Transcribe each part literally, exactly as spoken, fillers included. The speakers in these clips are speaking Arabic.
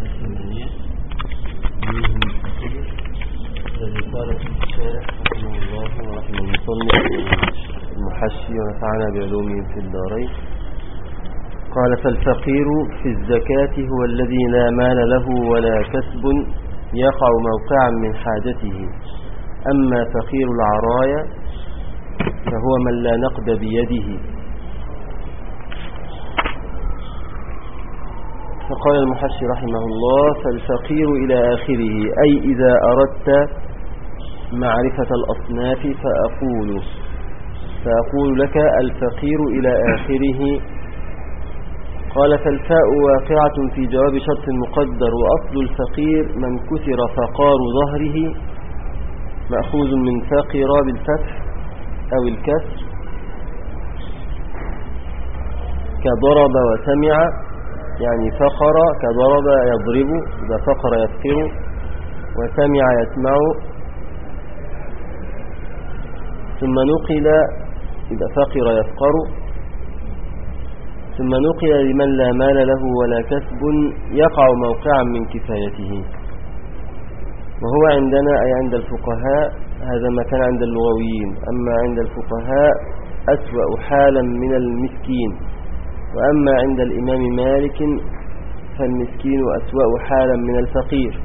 الثمانية منهم الفقير الذي قال في الشارح رحمه الله ورحمه المصنف المحشي ونفعنا بعلومه في الدارين. قال: فالفقير في الزكاة هو الذي لا مال له ولا كسب يقع موقعا من حاجته. أما فقير العرايا فهو من لا نقد بيده. فقال المحشي رحمه الله: فالفقير إلى آخره، أي إذا أردت معرفة الأصناف فأقول فأقول لك الفقير إلى آخره. قال: فالفاء واقعة في جواب شرط مقدر، وأصل الفقير من كثر فقار ظهره، مأخوذ من فقر بالفتح أو الكسر، كضرب وسمع، يعني فقر كضرب يضرب، إذا فقر يفقر، وسمع يسمع. ثم نقل إذا فقر يفقر، ثم نقل لمن لا مال له ولا كسب يقع موقعا من كفايته. وهو عندنا أي عند الفقهاء، هذا ما كان عند اللغويين، أما عند الفقهاء أسوأ حالا من المسكين. وأما عند الإمام مالك فالمسكين أسوأ حالا من الفقير.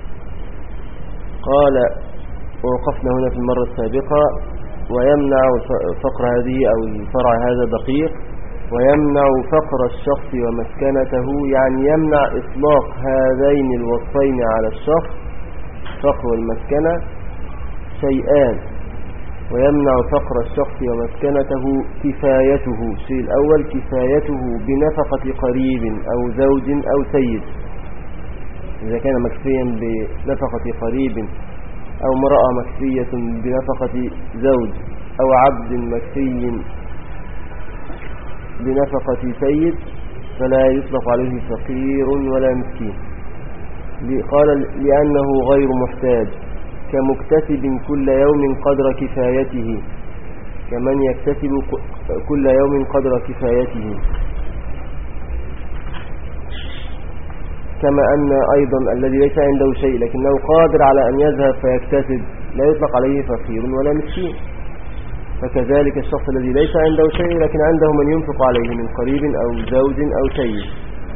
قال: ووقفنا هنا في المرة السابقة: ويمنع فقر هذه أو الفرع هذا دقيق، ويمنع فقر الشخص ومسكنته، يعني يمنع إطلاق هذين الوصفين على الشخص، فقر والمسكنة شيئان. ويمنع فقر الشخص ومسكنته كفايته، الشيء الأول كفايته بنفقة قريب أو زوج أو سيد، إذا كان مكفيا بنفقة قريب، أو امرأة مكفية بنفقة زوج، أو عبد مكفي بنفقة سيد، فلا يطلق عليه فقير ولا مسكين. قال: لأنه غير محتاج، كمكتسب كل يوم قدر كفايته، كمن يكتسب كل يوم قدر كفايته. كما أن أيضا الذي ليس عنده شيء لكنه قادر على أن يذهب فيكتسب لا يطلق عليه فقير ولا مسكين. فكذلك الشخص الذي ليس عنده شيء لكن عنده من ينفق عليه من قريب أو زوج أو سيد،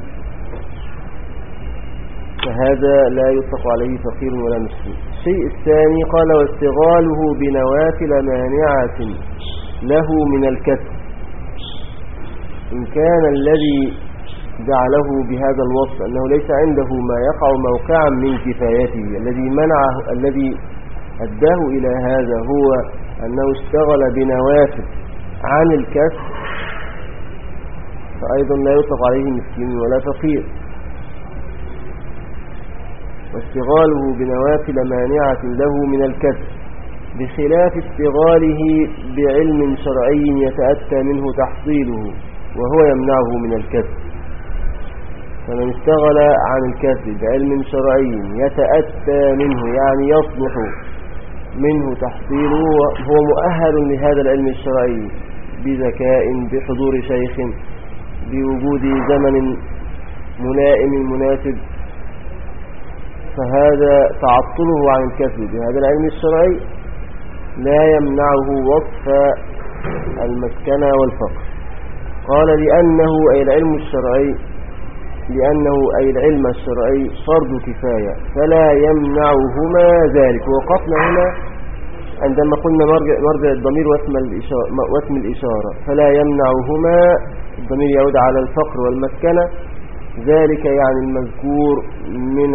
فهذا لا يطلق عليه فقير ولا مسكين. الشيء الثاني قال: واستغاله بنوافل مانعة له من الكسب. إن كان الذي جعله بهذا الوصف أنه ليس عنده ما يقع موقعا من كفايته، الذي منعه الذي أداه إلى هذا هو أنه اشتغل بنوافل عن الكسب، فأيضا لا يطلق عليه مسكين ولا فقير. واستغاله بنوافل مانعة له من الكسب، بخلاف استغاله بعلم شرعي يتأتى منه تحصيله وهو يمنعه من الكسب. فمن اشتغل عن الكسب بعلم شرعي يتأتى منه، يعني يصلح منه تحصيله، هو مؤهل لهذا العلم الشرعي بذكاء، بحضور شيخ، بوجود زمن ملائم مناسب، فهذا تعطله عن الكسب بهذا العلم الشرعي لا يمنعه وصف المسكنة والفقر. قال: لأنه أي العلم الشرعي لأنه أي العلم الشرعي فرض كفاية، فلا يمنعهما ذلك. ووقفنا هنا عندما قلنا مرجع, مرجع الضمير واسم الإشارة, واسم الإشارة، فلا يمنعهما، الضمير يعود على الفقر والمسكنة، ذلك يعني المذكور من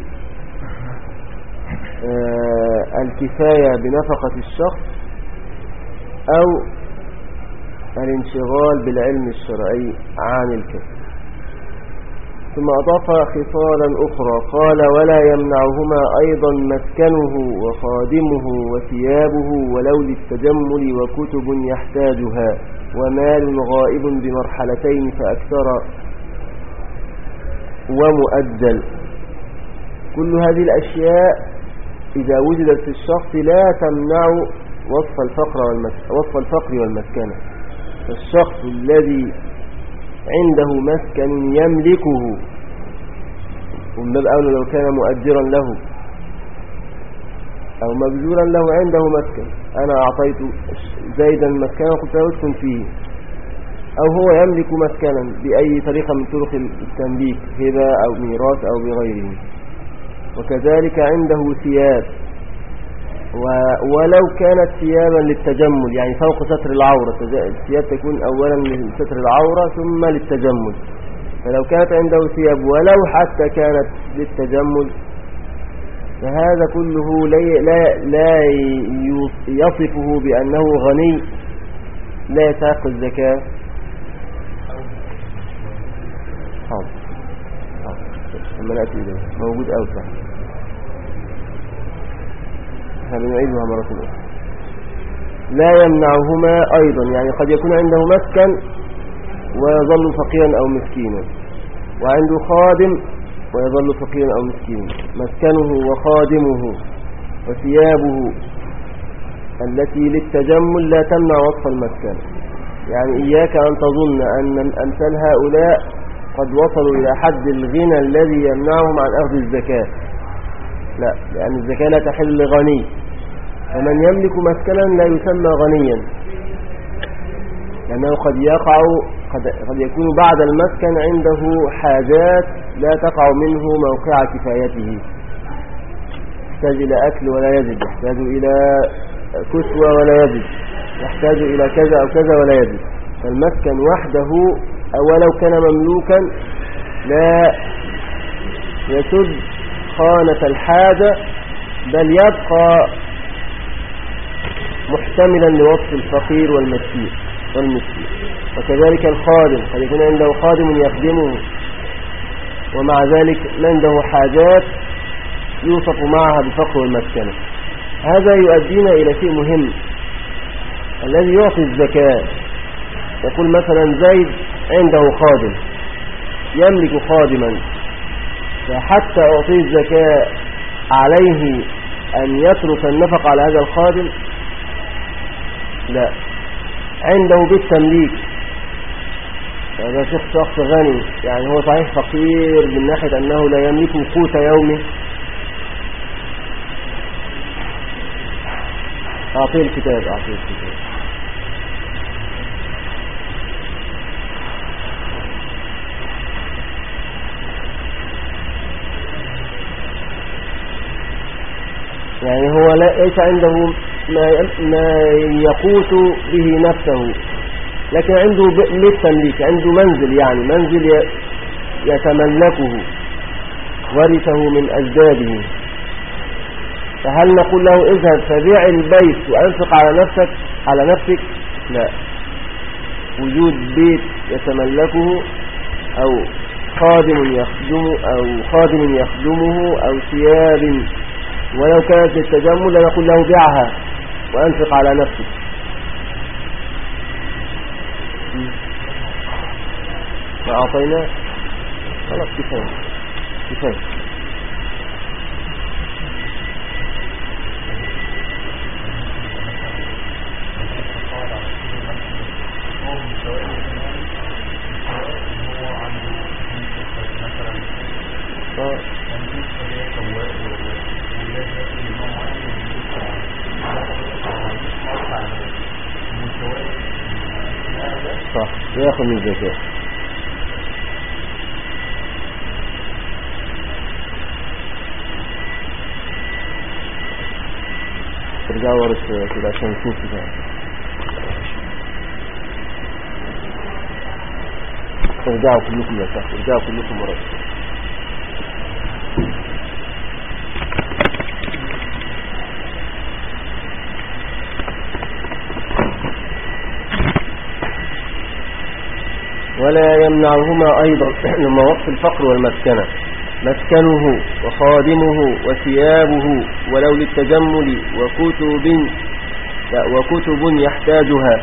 الكفاية بنفقة الشخص أو الانشغال بالعلم الشرعي عن الكسب. ثم أضاف خصالا أخرى قال: ولا يمنعهما أيضا مسكنه وخادمه وثيابه ولو للتجمل وكتب يحتاجها ومال غائب بمرحلتين فأكثر ومؤجل. كل هذه الأشياء إذا وجدت في الشخص لا تمنع وصف الفقر وصف الفقر والمسكنة. فالشخص الذي عنده مسكن يملكه ومن باب أولى لو كان مؤجرا له أو مبذولا له عنده مسكن، أنا أعطيت زيدا مسكنا وقلت له اسكن فيه، أو هو يملك مسكنا بأي طريقة من طرق التمليك، هبة أو ميراث أو بغيره. وكذلك عنده ثياب، ولو كانت ثيابا للتجمل يعني فوق ستر العورة، الثياب تكون أولا لستر العورة ثم للتجمل، فلو كانت عنده ثياب ولو حتى كانت للتجمل فهذا كله لا, لا يصفه بأنه غني لا يستحق الزكاة. حاضر حاضر لما نأتي إليه موجود أوسع، فبنعيدها مرة أخرى. لا يمنعهما أيضا، يعني قد يكون عنده مسكن ويظل فقيرا أو مسكينا، وعنده خادم ويظل فقيرا أو مسكينا، مسكنه وخادمه وثيابه التي للتجمل لا تمنع وصف المسكن. يعني إياك أن تظن أن أمثال هؤلاء قد وصلوا إلى حد الغنى الذي يمنعهم عن أخذ الزكاة، لا، لأن الزكاة لا تحل لغني، فمن يملك مسكنا لا يسمى غنيا، لأنه قد يقع قد, قد يكون بعد المسكن عنده حاجات لا تقع منه موقع كفايته، يحتاج إلى أكل ولا يجد، يحتاج إلى كسوة ولا يجد، يحتاج إلى كذا أو كذا ولا يجد. فالمسكن وحده ولو كان مملوكا لا يسد خانة الحاجة، بل يبقى محتملا لوصف الفقير والمسكين والمسكين. وكذلك الخادم قد يكون عنده خادم يخدمه، ومع ذلك عنده حاجات يوصف معها بالفقر والمسكنة. هذا يؤدينا إلى شيء مهم، الذي يعطي الزكاة يقول مثلا زيد عنده خادم يملك خادما، فحتى أعطيه الزكاة عليه أن يترك النفق على هذا الخادم؟ لا، عنده بيت تمليك، هذا شخص شخص غني، يعني هو صحيح فقير من ناحية أنه لا يملك قوت يومه، أعطيه الكتاب أعطيه الكتاب يعني هو ليس عنده ما يقوت به نفسه، لكن عنده بيت تمليك، عنده منزل، يعني منزل يتملكه ورثه من أجداده، فهل نقول له اذهب فبيع البيت وأنفق على نفسك على نفسك؟ لا، وجود بيت يتملكه أو خادم يخدمه أو خادم يخدمه أو ثياب ولو كانت للتجمل لا نقول له بيعها وأنفق على نفسك. فأعطينا خلاص كفاية كفاية. صح، ياخذ من الزكاة. ترجعوا ورا كده عشان نشوف كده. ترجعوا كلكم يا شيخ، ترجعوا كلكم ورا. ولا يمنعهما أيضا لما وصف الفقر والمسكنة، مسكنه وخادمه وثيابه ولو للتجمل وكتب وكتب يحتاجها،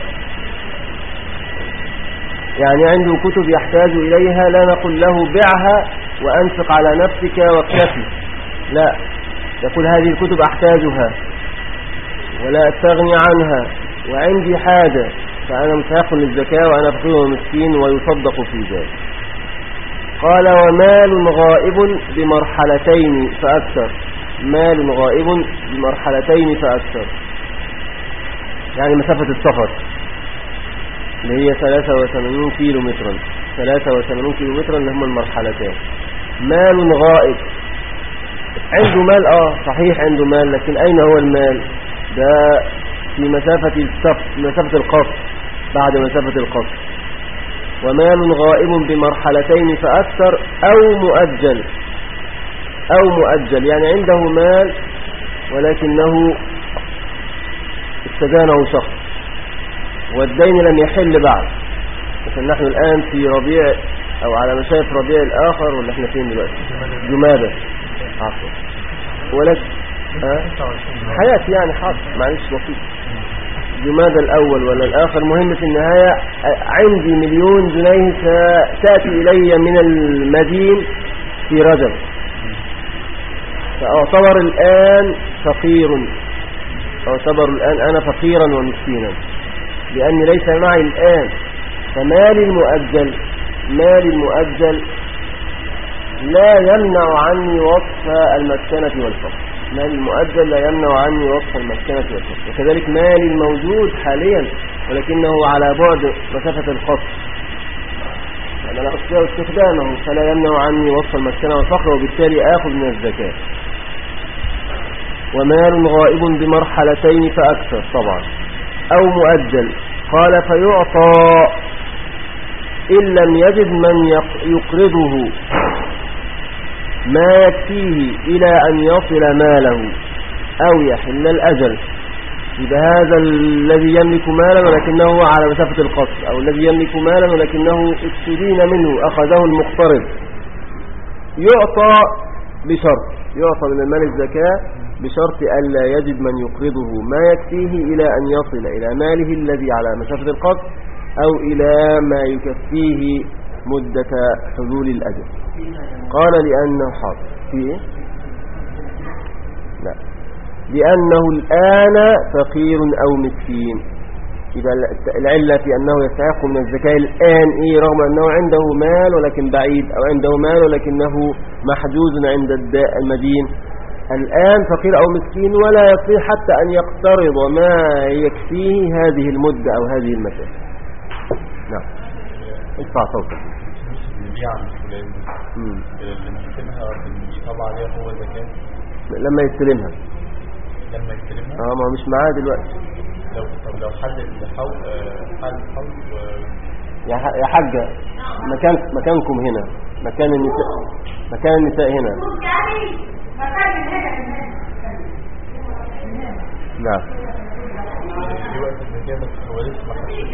يعني عنده كتب يحتاج إليها لا نقول له بيعها وأنفق على نفسك واكتفي، لا، يقول هذه الكتب أحتاجها ولا أستغني عنها وعندي حاجة، فأنا مستحق للزكاة وأنا فقير ومسكين ويصدق في ذلك. قال ومال غائب بمرحلتين فأكثر. مال غائب بمرحلتين فأكثر يعني مسافة السفر اللي هي ثلاثة وثمانين كيلو مترا ثلاثة وثمانين كيلو مترا اللي هم المرحلتين. مال غائب عنده مال اه صحيح عنده مال، لكن اين هو المال؟ ده في مسافة السفر مسافة القصر بعد مسافة القصر. ومال غائب بمرحلتين فأكثر أو مؤجل. أو مؤجل يعني عنده مال ولكنه استدانه شخص والدين لم يحل بعد، مثل نحن الآن في ربيع أو على مشايف ربيع الآخر ولا احنا فين دلوقتي؟ جمادة عفوا ولك أه؟ حياتي يعني حاضر معلش بسيط. جمادة الأول ولا الآخر مهم في النهاية عندي مليون جنيه ستأتي إلي من المدين في رجب، فأعتبر الآن فقير، أعتبر الآن أنا فقيرا ومسكينا لأني ليس معي الآن. فمالي المؤجل مالي المؤجل لا يمنع عني وصف المسكنة والفقر. مالي المؤجل لا يمنع عني وصف المسكنة والفقر. وكذلك مالي الموجود حاليا ولكنه على بعد مسافة القصر أنا لا أستطيع استخدامه فلا يمنع عني وصف المسكنة والفقر وبالتالي آخذ من الزكاة. ومال غائب بمرحلتين فأكثر طبعا أو مؤجل. قال فيعطى إن لم يجد من يقرضه ما يكفيه إلى أن يصل ماله أو يحل الأجل. إذا هذا الذي يملك مالا ولكنه على مسافة القصر أو الذي يملك مالا ولكنه استدين منه أخذه المقترض يعطى بشرط يعطى من المال الزكاة بشرط ألا يجد من يقرضه ما يكفيه إلى أن يصل إلى ماله الذي على مسافة القصر أو إلى ما يكفيه مدة حلول الأجل. قال لأنه حاضر في إيه؟ لا لأنه الآن فقير أو مسكين. إذا العلة في أنه يستحق من الزكاة الآن إيه رغم أنه عنده مال ولكن بعيد أو عنده مال ولكنه محجوز عند المدين. الآن فقير أو مسكين ولا يستطيع حتى أن يقترض ما يكفيه هذه المدة أو هذه المسافة. نعم ادفع صوتك. لما يستلمها لما يستلمها اه ما مش معاه دلوقتي. لو طب لو حل الحول حل الحول و... يا يا حاجة مكان مكانكم هنا مكان النساء مكان النساء هنا. نعم دلوقتي الزكاة بس هو لسه ما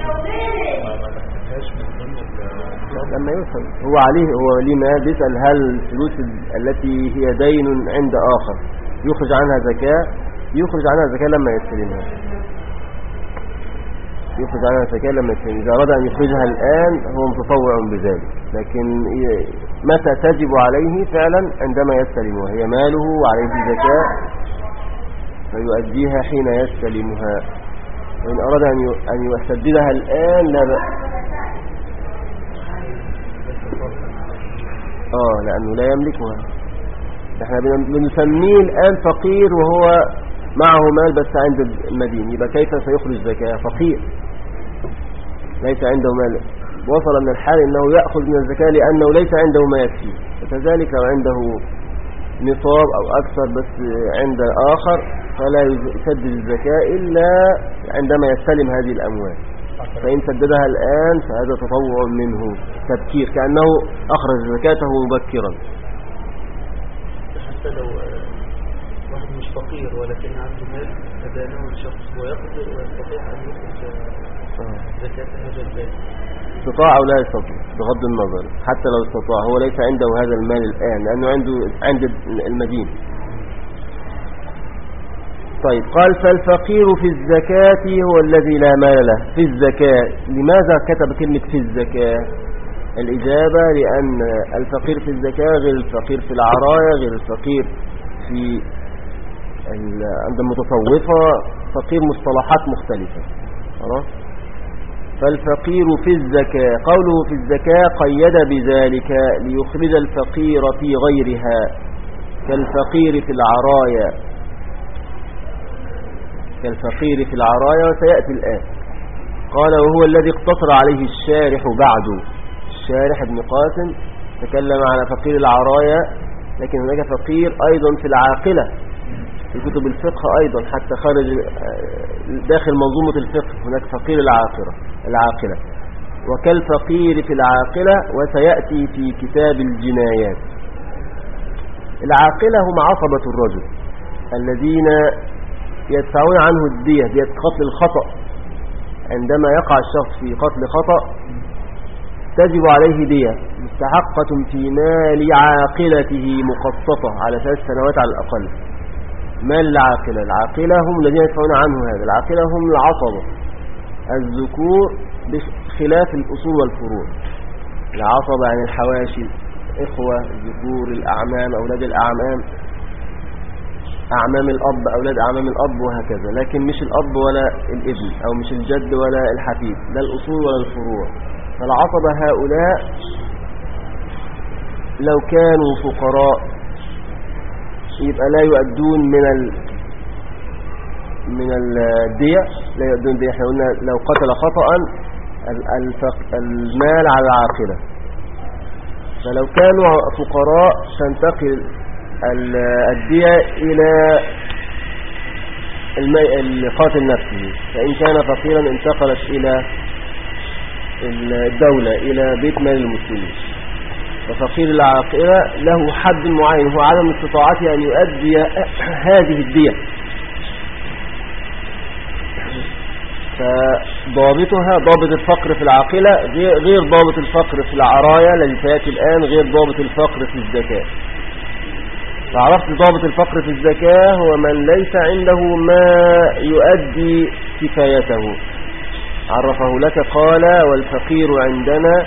خدش من ضمن لما يوصل هو عليه هو ليه مال بيسأل هل الفلوس التي هي دين عند آخر يخرج عنها زكاة. يخرج عنها زكاة لما يستلمها يخرج عنها زكاة لما يستلمها. إذا أراد أن يخرجها الآن هو متطوع بذلك، لكن متى تجب عليه فعلا عندما يستلمها. هي ماله وعليه زكاة فيؤديها حين يستلمها. وإن أراد أن يسددها الآن لا بأس. آه لأنه لا يملكها. احنا بنسميه الآن فقير وهو معه مال بس عند المدين، يبقى كيف سيخرج زكاة؟ فقير ليس عنده مال وصل من الحال أنه يأخذ من الزكاة لأنه ليس عنده ما يكفي. فكذلك لو عنده نصاب أو أكثر بس عند آخر فلا يسدد الزكاة إلا عندما يستلم هذه الأموال. فإن سددها الآن فهذا تطوع منه تبكير كأنه أخرج زكاته مبكرا. حتى لو واحد مش فقير ولكن عنده مال فدانه الشخص ويقدر ويستطيع أن يخرج زكاة هذا المال استطاع أو لا يستطيع بغض النظر. حتى لو استطاع هو ليس عنده هذا المال الآن لأنه عنده عند المدين. طيب قال فالفقير في الزكاة هو الذي لا مال له في الزكاة. لماذا كتب كلمة في الزكاة؟ الإجابة لأن الفقير في الزكاة غير الفقير في العراية غير الفقير في عند المتصوفة. فقير مصطلحات مختلفة. خلاص فالفقير في الزكاة، قوله في الزكاة قيد بذلك ليخرج الفقير في غيرها كالفقير في العرايا، كالفقير في العرايا وسيأتي الآن. قال وهو الذي اقتصر عليه الشارح بعده. الشارح ابن قاسم تكلم على فقير العرايا، لكن هناك فقير أيضا في العاقلة في كتب الفقه أيضا، حتى خارج داخل منظومة الفقه هناك فقير العاقلة العاقلة وكالفقير في العاقلة، وسيأتي في كتاب الجنايات. العاقلة هم عصبة الرجل الذين يدفعون عنه الدية، دية قتل الخطأ. عندما يقع الشخص في قتل خطأ تجب عليه دية مستحقة في مال عاقلته مقسطة على ثلاث سنوات على الأقل. مال العاقلة، العاقلة هم الذين يدفعون عنه هذا، العاقلة هم العصبة الذكور بخلاف الأصول والفروع. العصبة يعني الحواشي، إخوة الذكور، الأعمام، أولاد الأعمام، أعمام الأب، أولاد أعمام الأب، وهكذا. لكن مش الأب ولا الابن، أو مش الجد ولا الحفيد، لا الأصول ولا الفروع. فالعصبة هؤلاء لو كانوا فقراء يبقى لا يؤدون من ال من الدية، لا يؤدون دية. احنا قلنا لو قتل خطأ المال على العاقلة، فلو كانوا فقراء تنتقل الدية إلى القاتل نفسه، فإن كان فقيرا انتقلت إلى الدولة، إلى بيت مال المسلمين. ففقير العاقلة له حد معين، هو عدم استطاعته أن يؤدي هذه الدية، فضابطها ضابط الفقر في العاقلة غير ضابط الفقر في العرايا الذي سيأتي الآن، غير ضابط الفقر في الزكاة. فعرفت ضابط الفقر في الزكاة هو من ليس عنده ما يؤدي كفايته، عرفه لك. قال والفقير عندنا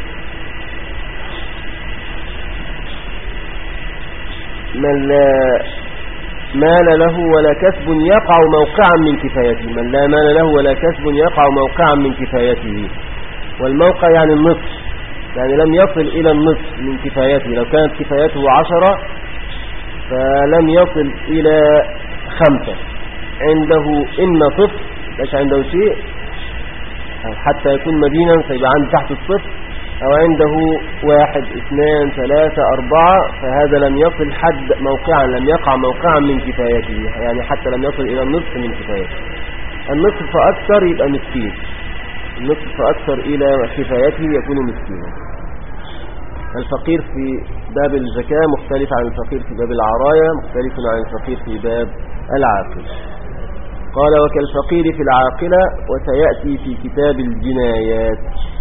من لا مال له ولا كسب يقع موقعا من كفايته، من لا مال له ولا كسب يقع موقعا من كفايته. والموقع يعني النصف، يعني لم يصل إلى النصف من كفايته. لو كانت كفايته عشرة فلم يصل إلى خمسة، عنده إما صفر ليس عنده شيء حتى يكون مدينا فيبقى عنده تحت الصفر، أو عنده واحد اثنان ثلاثة أربعة، فهذا لم يصل حد موقعا، لم يقع موقعا من كفايته، يعني حتى لم يصل إلى النصف من كفايته. النصف فأكثر يبقى مسكين، النصف فأكثر إلى كفايته يكون مسكينا. الفقير في باب الزكاة مختلف عن الفقير في باب العرايا، مختلف عن الفقير في باب العاقل. قال وكالفقير في العاقلة، وسيأتي في كتاب الجنايات.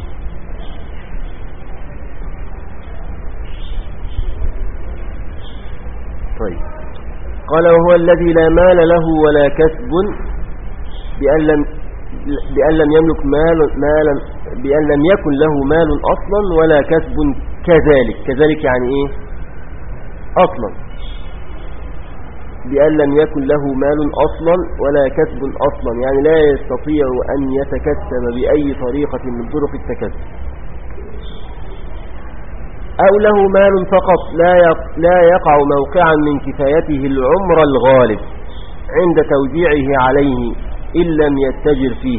طيب قال وهو الذي لا مال له ولا كسب بأن لم بأن لم يملك مال مالا بأن لم يكن له مال أصلا ولا كسب كذلك. كذلك يعني إيه أصلا؟ بأن لم يكن له مال أصلا ولا كسب أصلا، يعني لا يستطيع أن يتكسب بأي طريقة من طرق التكسب، أو له مال فقط لا يقع موقعا من كفايته العمر الغالب عند توزيعه عليه إن لم يتجر فيه،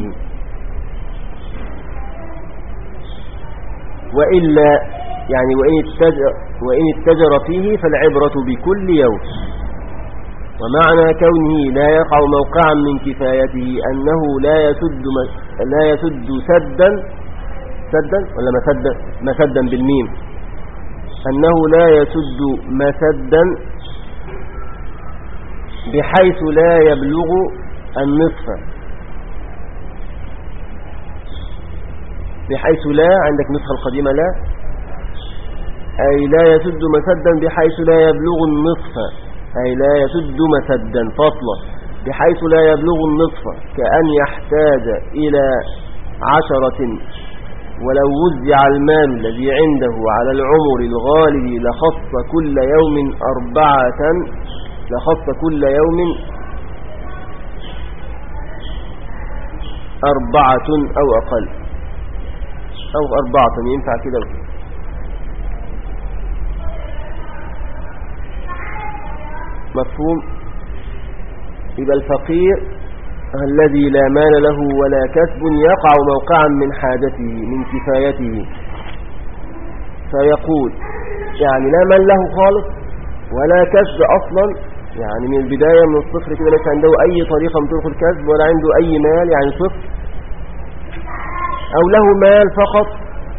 وإلا يعني وإن اتجر, وإن اتجر فيه فالعبرة بكل يوم. ومعنى كونه لا يقع موقعا من كفايته أنه لا يسد لا يسد سدا سدا ولا مسدا مسدا بالميم، أنه لا يسد مسدا بحيث لا يبلغ النصف، بحيث لا عندك نسخة القديمة لا، أي لا يسد مسدا بحيث لا يبلغ النصف، أي لا يسد مسدا فصلا بحيث لا يبلغ النصف، كأن يحتاج إلى عشرة ولو وزع المال الذي عنده على العمر الغالب لخص كل يوم أربعة لخص كل يوم أربعة أو أقل. أو أربعة ينفع كده وكده. مفهوم؟ يبقى الفقير الذي لا مال له ولا كسب يقع موقعا من حاجته من كفايته، فيقول يعني لا مال له خالص ولا كسب أصلا، يعني من البداية من الصفر كده ليس عنده أي طريقة من طرق الكسب ولا عنده أي مال، يعني صفر، أو له مال فقط،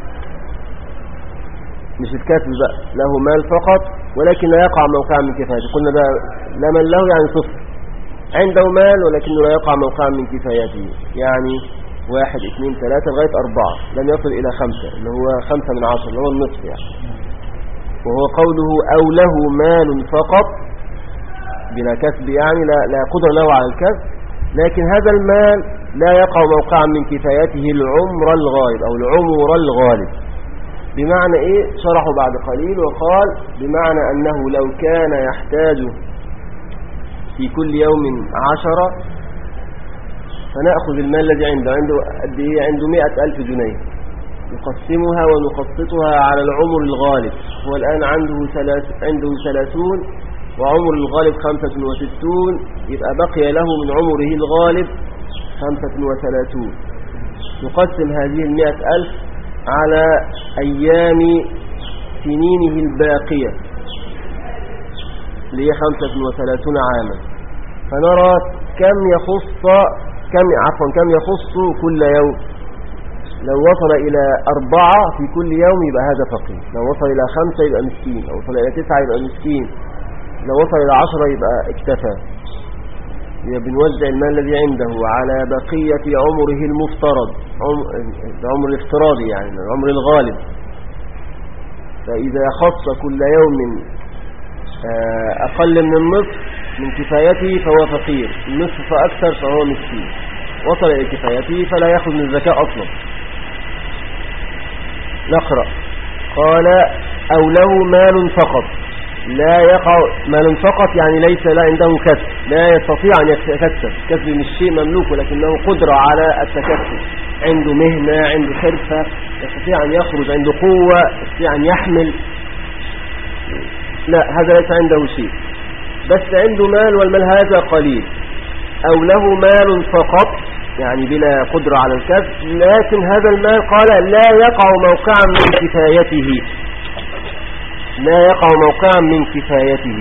مش الكسب بقى، له مال فقط ولكن لا يقع موقعا من كفايته. قلنا بقى لا مال له يعني صفر، عنده مال ولكنه لا يقع موقعا من كفايته، يعني واحد اثنين ثلاثة لغاية أربعة، لم يصل إلى خمسة اللي هو خمسة من عشر اللي هو النصف يعني. وهو قوله أو له مال فقط بلا كسب، يعني لا, لا قدر له على الكسب، لكن هذا المال لا يقع موقعا من كفايته العمر الغالب أو العمر الغالب. بمعنى إيه؟ شرحه بعد قليل وقال بمعنى أنه لو كان يحتاج في كل يوم عشرة، فنأخذ المال الذي عنده عنده قد إيه؟ عنده مئة ألف جنيه، نقسمها ونقسطها على العمر الغالب. هو الآن عنده ثلاث عنده ثلاثون وعمر الغالب خمسة وستون، يبقى بقي له من عمره الغالب خمسة وثلاثون. نقسم هذه المئة ألف على أيام سنينه الباقية اللي هي خمسة وثلاثون عاما، فنرى كم يخص كم عفوا كم يخص كل يوم. لو وصل إلى أربعة في كل يوم يبقى هذا فقير، لو وصل إلى خمسة يبقى مسكين، لو وصل إلى تسعة يبقى مسكين، لو وصل إلى عشرة يبقى اكتفى. يبقى بنوزع المال الذي عنده على بقية عمره المفترض، العمر الافتراضي يعني العمر الغالب. فإذا خص كل يوم أقل من النصف من كفايته فهو فقير، النصف فأكثر فهو مسكين. وصل إلى كفايته فلا يأخذ من الزكاة أصلا. نقرأ. قال أو له مال فقط لا يقع، مال فقط يعني ليس لا عنده كسب، لا يستطيع أن يتكسب، كسب مش شيء مملوك ولكنه قدرة على التكسب، عنده مهنة، عنده حرفة، يستطيع أن يخرج، عنده قوة، يستطيع أن يحمل. لا، هذا ليس عنده شيء، بس عنده مال والمال هذا قليل. أو له مال فقط يعني بلا قدرة على الكسب، لكن هذا المال قال لا يقع موقعا من كفايته، لا يقع موقعا من كفايته.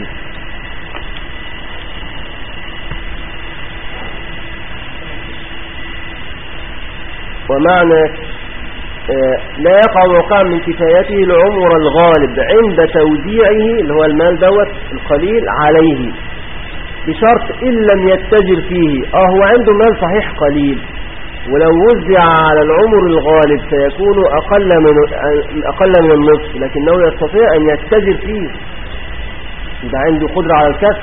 ومعنى لا يقع موقعا من كفايته العمر الغالب عند توديعه اللي هو المال دوت القليل عليه، بشرط إن لم يتجر فيه. اه هو عنده مال صحيح قليل، ولو وزع على العمر الغالب سيكون أقل من أقل من النصف، لكنه يستطيع أن يتجر فيه، يبقى عنده قدرة على الكسب.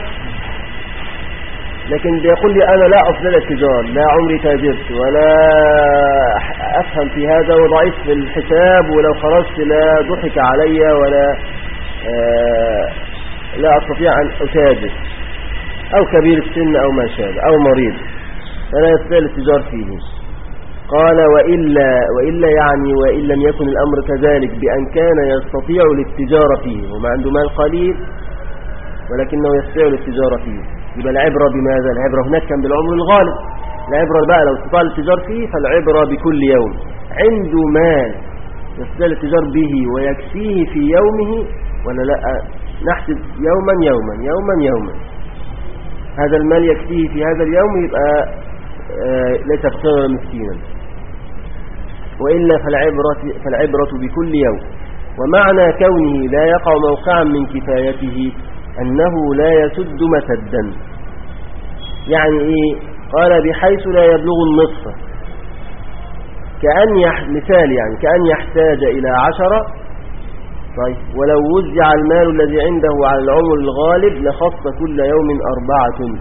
لكن بيقول لي أنا لا أفضل التجار، لا عمري تاجرت ولا أفهم في هذا وضعيف في الحساب، ولو خرجت لا ضحك علي ولا آه لا أستطيع أن أتاجر، أو كبير السن أو ما شابه أو مريض، فلا يستطيع الاتجار فيه. قال وإلا, وإلا يعني وإن لم يكن الأمر كذلك، بأن كان يستطيع الاتجار فيه، وما عنده مال قليل ولكنه يستطيع الاتجار فيه، يبقى العبرة بماذا؟ العبرة هناك كان بالعمر الغالب، العبرة بقى لو استطاع الاتجار فيه فالعبرة بكل يوم. عنده مال يستطيع الاتجار به ويكفيه في يومه ولا لا؟ نحسب يوما يوما يوما يوما، هذا المال يكفيه في هذا اليوم يبقى آه ليس فقيرا ولا مسكينا. وإلا فالعبرة, فالعبرة بكل يوم. ومعنى كونه لا يقع موقعا من كفايته أنه لا يسد مسدا. يعني إيه؟ قال بحيث لا يبلغ النصف، كأن يح... مثال يعني كأن يحتاج إلى عشرة، طيب ولو وزع المال الذي عنده على العمر الغالب لخص كل يوم أربعة.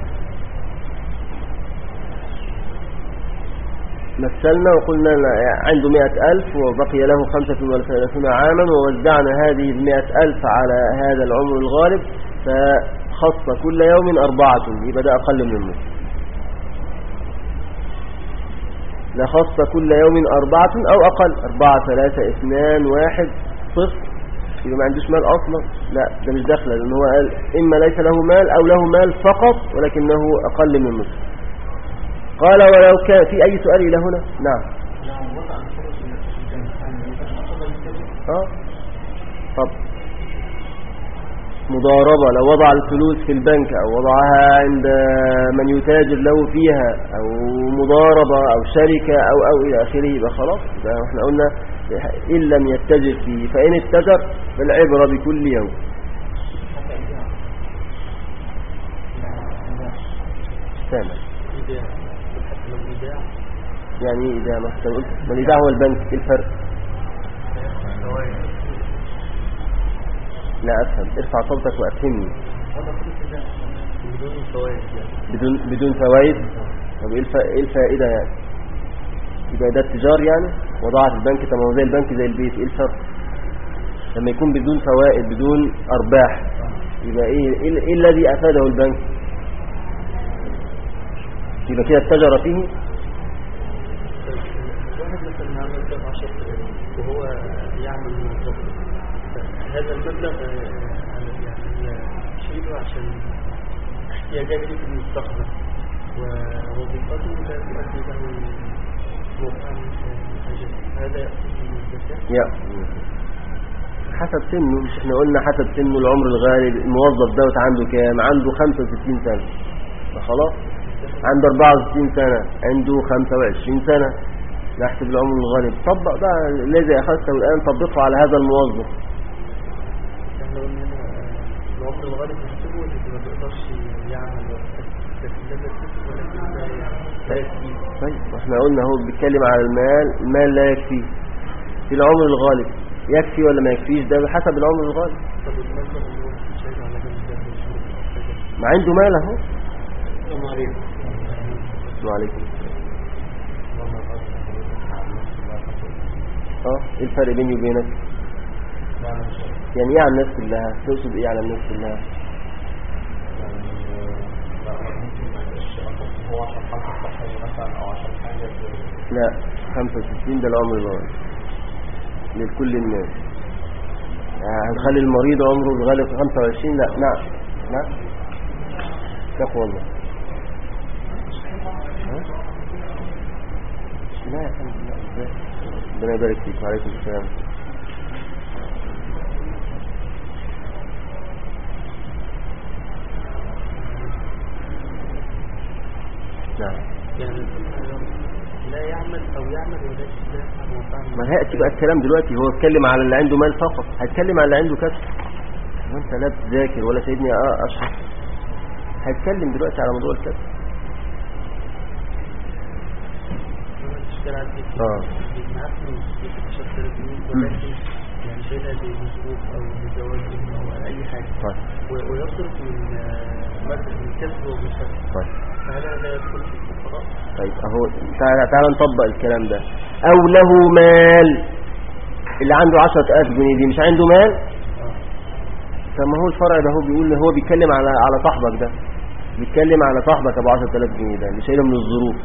مثلنا وقلنا عنده مئة ألف وبقي له خمسة وثلاثون عاما، ووزعنا هذه المئة ألف على هذا العمر الغالب فخص كل يوم أربعة، يبقى ده أقل من النصف. لخص كل يوم أربعة أو أقل، أربعة ثلاثة اثنان واحد صفر، يبقى ما عندوش مال أصلا. لا ده مش داخله، لأن هو قال إما ليس له مال أو له مال فقط ولكنه أقل من النصف. قال ولو كان في أي سؤال إلى هنا؟ نعم. اه طب مضاربة، لو وضع الفلوس في البنك أو وضعها عند من يتاجر له فيها، أو مضاربة أو شركة أو أو إلى آخره، يبقى خلاص. يبقى احنا قلنا إن لم يتجر فيه، فإن اتجر فالعبرة بكل يوم. سامع يعني ايه إدامة؟ ما الإداعة هو البنك، ايه الفرق؟ لا أفهم، ارفع صوتك وأفهمني. بدون فوائد بدون بدون فوائد. طب ايه الف... ايه الفائدة يعني؟ يبقى ده التجار يعني، وضعها في البنك. طب هو زي البنك زي البيت، ايه الفرق؟ لما يكون بدون فوائد بدون أرباح، يبقى ايه ايه, إيه الذي أفاده البنك؟ يبقى كده التجارة فيه. واحد مثلا عمل كام عشر وهو يعمل موظف، هذا المبلغ يعني شيله عشان احتياجاته في المستقبل، ووظيفته لا تؤدي له موقعا حاجة، هذا يأخذ من الزكاة؟ يا حسب سنه، مش احنا قلنا حسب سنه العمر الغالب. الموظف دوت عنده كام؟ عنده خمسة وستين سنة، خلاص. عنده أربعة وستين سنة، عنده خمسة وعشرين سنة، نحسب العمر الغالب. طبق بقى الذي أخذته الآن طبقه على هذا الموظف. احنا قلنا العمر الغالب نحسبه اللي ما بيقدرش يعمل، لكن لما تكتب ولكن لا يكفي. طيب احنا قلنا هو بيتكلم على المال، المال لا يكفي. في العمر الغالب يكفي ولا ما يكفيش؟ ده بحسب العمر الغالب. طب المبلغ اللي هو شايل على جنب ده ما عنده مال اهو. السلام عليكم. السلام عليكم. اه ايه الفرق بيني وبينك؟ يعني ايه على الناس كلها؟ تقصد ايه على الناس كلها؟ لا خمسة وستين ده العمر الغالب لكل الناس. هنخلي المريض عمره الغالب خمسة وعشرين؟ لا. نعم نعم تقوى الله. لا يا فندم لا. ازاي؟ ربنا يبارك فيك. وعليكم السلام. نعم يعني لا يعمل او يعمل ولا يعمل. ما هيأتي بقى الكلام دلوقتي. هو اتكلم على اللي عنده مال فقط، هتكلم على اللي عنده كسب. وانت لا تذاكر ولا سيدني اه اشرح. هتكلم دلوقتي على موضوع الكسب. اه يعني شيء لظروف او لزواج او اي حاجه. طيب ويصرف من مادة الكسب والمشاركة. طيب فهذا لا يدخل في الفقراء؟ طيب اهو تعالى تعالى نطبق الكلام ده. او له مال، اللي عنده عشرة آلاف جنيه دي مش عنده مال؟ طب ما هو الفرع ده هو بيقول هو بيتكلم على على صاحبك ده، بيتكلم على صاحبك ابو عشرة آلاف جنيه ده اللي شايله من الظروف.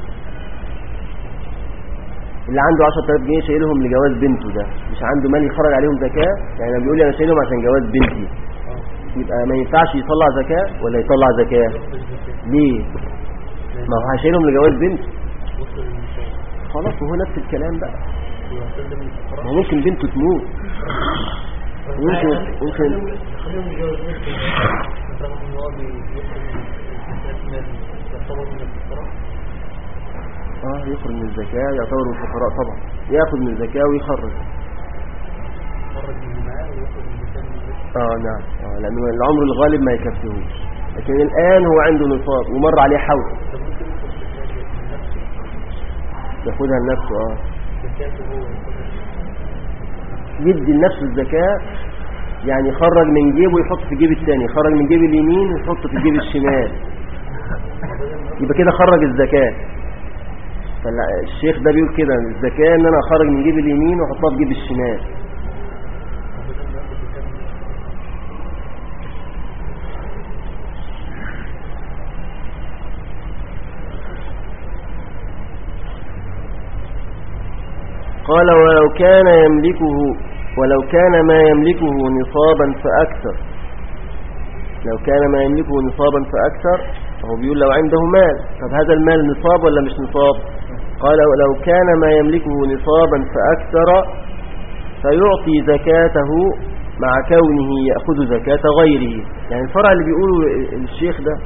اللي عنده عشرة آلاف جنيه شايلهم لجواز بنته، ده مش عنده مال يخرج عليهم زكاة. يعني لما بيقول لي انا شايلهم عشان جواز بنتي، يبقى ما ينفعش يطلع زكاة ولا يطلع زكاة؟ ليه؟ ما هو هشيلهم لجواز بنته. خلاص وهو نفس الكلام بقى. ما ممكن بنته تموت، ممكن ممكن اه يخرج من الزكاة، يعتبر من الفقراء طبعا. ياخذ من الزكاة ويخرج. اه نعم اه لأنه العمر الغالب ما يكفيهوش، لكن الآن هو عنده نصاب ومر عليه حول ياخدها لنفسه. اه يدي لنفسه الزكاة، يعني يخرج من جيبه ويحط في جيب الثاني، يخرج من جيب اليمين ويحط في جيب الشمال، يبقى كده خرج الزكاة. فالشيخ ده بيقول كده الزكاة ان انا اخرج من جيب اليمين واحطها في جيب الشمال. قال ولو كان يملكه ولو كان ما يملكه نصابا فأكثر، لو كان ما يملكه نصابا فأكثر، هو بيقول لو عنده مال، طب هذا المال نصاب ولا مش نصاب؟ قال ولو كان ما يملكه نصابا فأكثر فيعطي زكاته مع كونه يأخذ زكاة غيره. يعني الفرع اللي بيقوله الشيخ ده،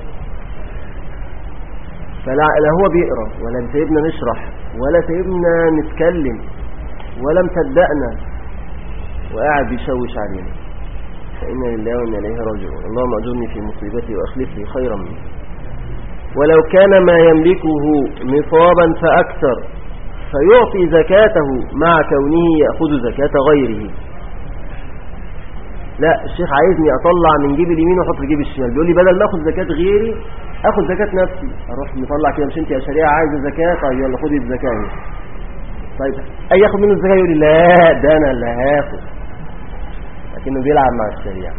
فلا هو بيقرأ ولا سيبنا نشرح ولا سيبنا نتكلم ولا مصدقنا وقاعد بيشوش علينا، فإنا لله وإنا إليه راجعون. اللهم أجرني في مصيبتي وأخلف لي خيرا منه. ولو كان ما يملكه نصابا فأكثر فيعطي زكاته مع كونه يأخذ زكاة غيره. لا، الشيخ عايزني أطلع من جيب اليمين وأحط في جيب الشمال، بيقول لي بدل ما أخذ زكاة غيري أخذ زكاة نفسي، أروح مطلع كده، مش أنت يا شريعة عايزة زكاة، طيب يلا خدي الزكاة. طيب أي ياخد منه الزكاة يقول لي لا ده أنا اللي هاخد، لكنه بيلعب مع الشريعة،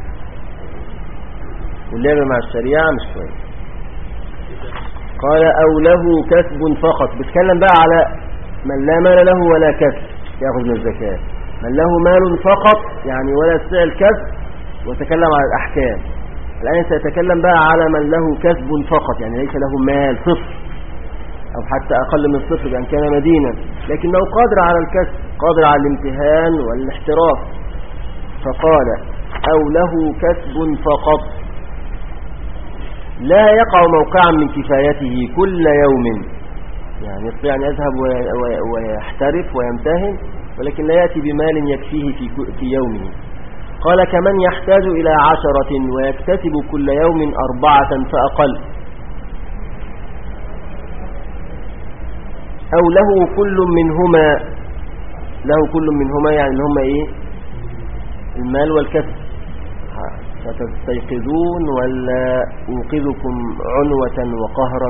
واللعب مع الشريعة مش كويس. قال أو له كسب فقط، بتكلم بقى على من لا مال له ولا كسب يأخذ من الزكاة. من له مال فقط يعني ولا يستطيع الكسب، وتكلم على الأحكام. الآن سيتكلم بقى على من له كسب فقط، يعني ليس له مال صفر أو حتى أقل من صفر بأن كان مدينا، لكنه قادر على الكسب، قادر على الامتهان والاحتراف. فقال أو له كسب فقط لا يقع موقعا من كفايته كل يوم، يعني يستطيع أن يذهب ويحترف ويمتهن، ولكن لا يأتي بمال يكفيه في يومه. قال كمن يحتاج إلى عشرة ويكتسب كل يوم أربعة فأقل. أو له كل منهما، له كل منهما يعني اللي هم إيه؟ المال والكسب. فتستيقظون ولا أوقظكم عنوة وقهرا.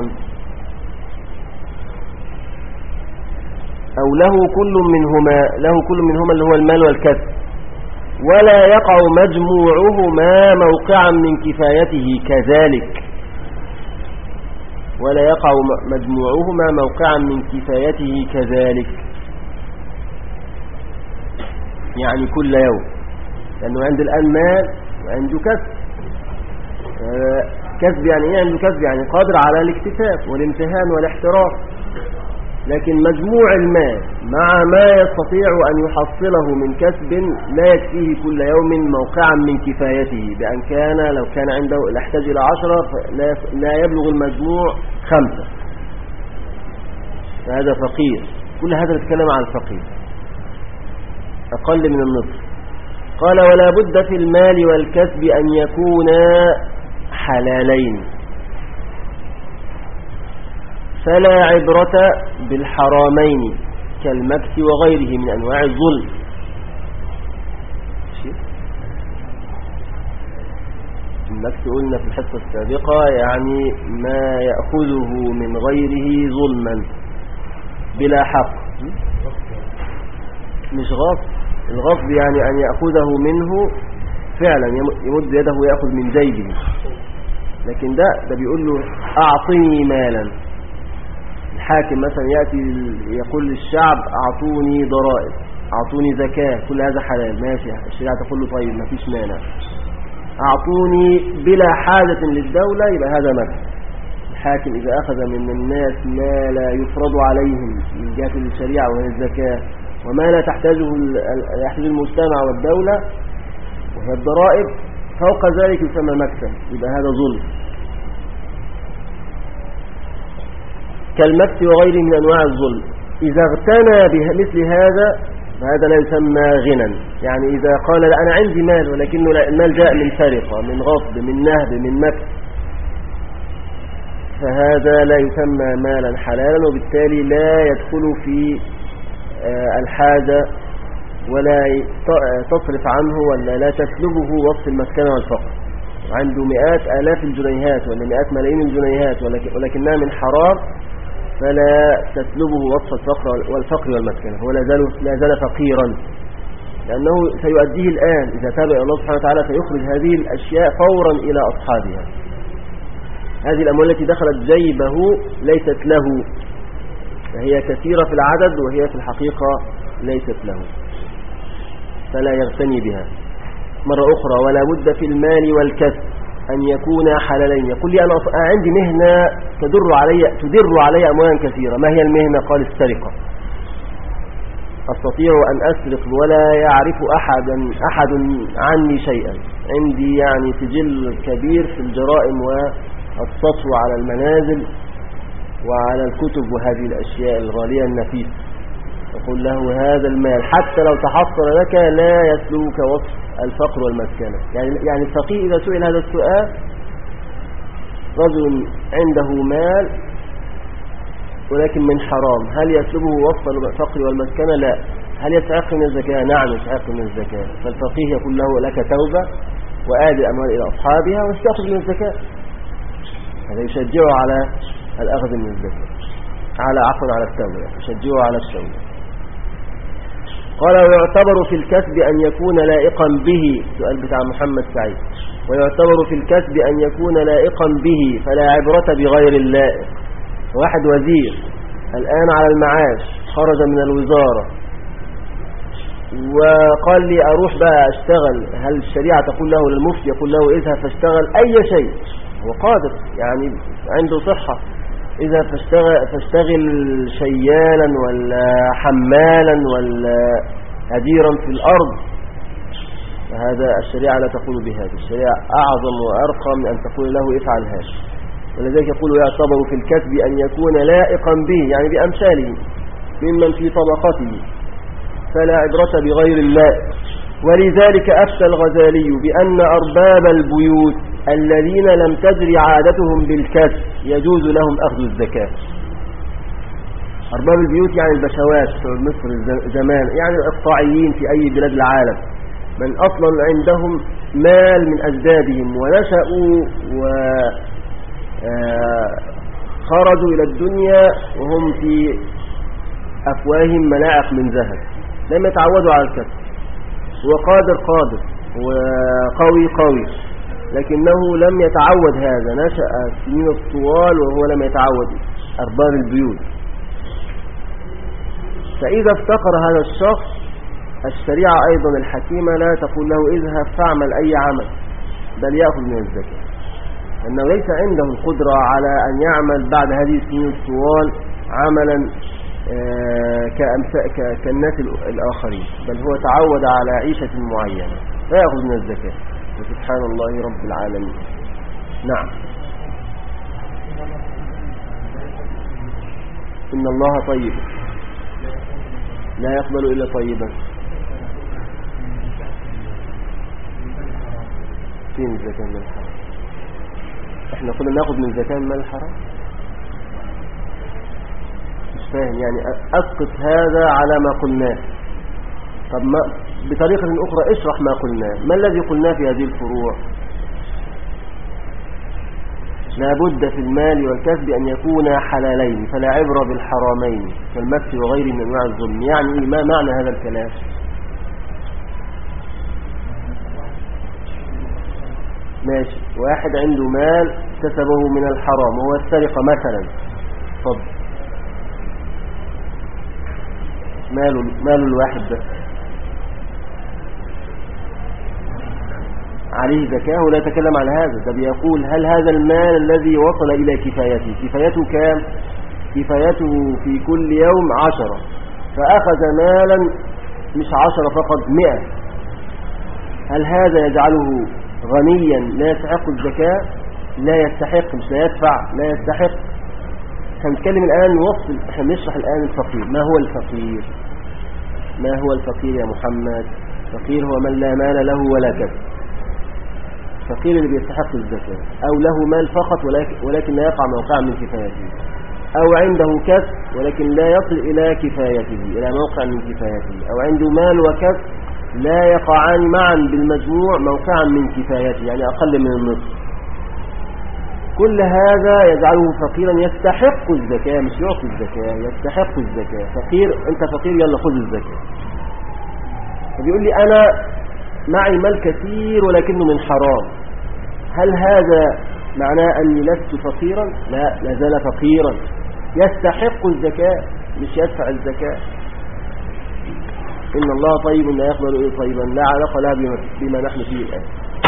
أو له كل منهما، له كل منهما اللي هو المال والكسب، ولا يقع مجموعهما موقعا من كفايته كذلك، ولا يقع مجموعهما موقعا من كفايته كذلك، يعني كل يوم، لأنه عند الآن مال وعنده كسب. كسب يعني ايه؟ عنده كسب يعني قادر على الاكتساب والامتهان والاحتراف، لكن مجموع المال مع ما يستطيع أن يحصله من كسب لا يكفيه كل يوم موقعا من كفايته، بأن كان لو كان عنده يحتاج إلى عشرة لا يبلغ المجموع خمسة، فهذا فقير. كل هذا نتكلم عن الفقير أقل من النصف. قال ولا بد في المال والكسب أن يكونا حلالين، فلا عبرة بالحرامين كالمكس وغيره من أنواع الظلم. المكس قلنا في الحصة السابقة يعني ما يأخذه من غيره ظلما بلا حق، مش غصب. الغصب يعني أن يأخذه منه فعلا، يمد يده ويأخذ من جيبه، لكن ده ده بيقول له أعطني مالا. الحاكم مثلا يأتي يقول للشعب أعطوني ضرائب، أعطوني زكاة، كل هذا حلال ماشي، الشريعة تقول له طيب ما فيش مانع. أعطوني بلا حاجة للدولة، يبقى هذا مكس. الحاكم إذا أخذ من الناس ما لا يفرض عليهم من جهة الشريعة وهي الزكاة، وما لا تحتاجه يحتاج المجتمع والدولة وهي الضرائب، فوق ذلك يسمى مكسا، يبقى هذا ظلم. كالمكس وغيره من أنواع الظلم. إذا اغتنى بمثل هذا فهذا لا يسمى غنى، يعني إذا قال لا أنا عندي مال ولكنه المال جاء من سرقة، من غصب، من نهب، من مكس، فهذا لا يسمى مالا حلالا، وبالتالي لا يدخل في الحاجة ولا تصرف عنه ولا لا تسلبه وصف المسكنة والفقر. عنده مئات آلاف الجنيهات ولا مئات ملايين الجنيهات ولكنها من حرام، فلا تسلبه وصف الفقر والفقر والمسكنة، هو لا زال, لا زال فقيرا، لأنه سيؤديه الآن إذا تاب إلى الله سبحانه وتعالى فيخرج هذه الأشياء فورا إلى أصحابها. هذه الأموال التي دخلت جيبه ليست له، فهي كثيرة في العدد وهي في الحقيقة ليست له فلا يغتني بها. مرة أخرى: ولا بد في المال والكسب أن يكون حلالين. يقول لي أنا عندي مهنة تدر علي تدر علي أموالا كثيرة. ما هي المهنة؟ قال: السرقة. أستطيع أن أسرق ولا يعرف أحدا أحد عني شيئا. عندي يعني سجل كبير في الجرائم والسطو على المنازل وعلى الكتب وهذه الأشياء الغالية النفيسة. يقول له: هذا المال حتى لو تحصل لك لا يسلوك وصف الفقر والمسكنة. يعني يعني الفقير إذا سئل هذا السؤال: رجل عنده مال ولكن من حرام، هل يسلبه وصف الفقر والمسكنة؟ لا. هل يستحق من الزكاة؟ نعم يستحق من الزكاة. فالفقيه يقول له: لك توبة وآدي الأموال إلى أصحابها واستأخذ من الزكاة. هذا يشجعه على الأخذ من الزكاة، على عفوا على التوبة، يشجعه على التوبة. قال: ويعتبر في الكسب أن يكون لائقا به. سؤال بتاع محمد سعيد: ويعتبر في الكسب أن يكون لائقا به فلا عبرة بغير اللائق. واحد وزير الآن على المعاش، خرج من الوزارة وقال لي أروح بقى أشتغل، هل الشريعة تقول له للمفتي يقول له اذهب فاشتغل أي شيء؟ هو قادر يعني عنده صحة، إذا فاشتغل, فاشتغل شيالا ولا حمالا ولا أديرا في الأرض، هذا الشريعة لا تقول بهذا. الشريعة أعظم وأرقى من أن تقول له افعل هذا. ولذلك يقول: يعتبر في الكسب أن يكون لائقا به، يعني بأمثاله ممن في طبقته، فلا عبرة بغير اللائق. ولذلك أفتى الغزالي بأن أرباب البيوت الذين لم تجري عادتهم بالكسب يجوز لهم أخذ الزكاة. أرباب البيوت يعني البشوات في مصر زمان، يعني الإقطاعيين في أي بلاد العالم، من أصلا عندهم مال من أجدادهم ونشأوا وخرجوا إلى الدنيا وهم في أفواههم ملاعق من ذهب، لم يتعودوا على الكسب. هو قادر قادر وقوي قوي، لكنه لم يتعود هذا، نشأ سنين الطوال وهو لم يتعود. أرباب البيوت. فإذا افتقر هذا الشخص، الشريعة أيضا الحكيمة لا تقول له اذهب فاعمل أي عمل، بل يأخذ من الزكاة، لأنه ليس عنده القدرة على أن يعمل بعد هذه السنين الطوال عملا كالناس الآخرين، بل هو تعود على عيشة معينة فيأخذ من الزكاة. وسبحان الله رب العالمين. نعم. إن الله طيب لا يقبل إلا طيبا. فين الزكاة من الحرام؟ احنا قلنا ناخذ من الزكاة من الحرام؟ مش فاهم يعني. أسقط هذا على ما قلناه. طب ما بطريقة أخرى اشرح ما قلناه. ما الذي قلناه في هذه الفروع؟ لا بد في المال والكسب أن يكون حلالين، فلا عبرة بالحرامين كالمس وغيره من أنواع الظلم. يعني ما معنى هذا الكلام؟ ماشي. واحد عنده مال اكتسبه من الحرام وهو السرقة مثلا، طب ماله ماله الواحد بس عليه زكاة ولا يتكلم على هذا. ده بيقول هل هذا المال الذي وصل إلى كفايته، كفايته كام؟ كفايته في كل يوم عشرة، فأخذ مالا مش عشرة فقط مئة، هل هذا يجعله غنيا لا يستحق الزكاة؟ لا يستحق، مش لا يدفع، لا يستحق. هنتكلم الآن نوصل، احنا نشرح الآن الفقير. ما هو الفقير؟ ما هو الفقير يا محمد؟ الفقير هو من لا مال له ولا كسب. الفقير اللي بيستحق الزكاة، أو له مال فقط ولكن, ولكن لا يقع موقعا من كفايته، أو عنده كسب ولكن لا يصل إلى كفايته، إلى موقع من كفايته، أو عنده مال وكسب لا يقعان معا بالمجموع موقعا من كفايته، يعني أقل من النصف. كل هذا يجعله فقيرا يستحق الزكاة، مش يعطي الزكاة، يستحق الزكاة. فقير، أنت فقير يلا خذ الزكاة. فبيقول لي أنا معي مال كثير ولكنه من حرام، هل هذا معناه أني لست فقيرا؟ لا، لا زال فقيرا، يستحق الزكاة مش يدفع الزكاة. إن الله طيب لا يقبل إلا طيبا لا علاقة لها بما, بما نحن فيه الآن.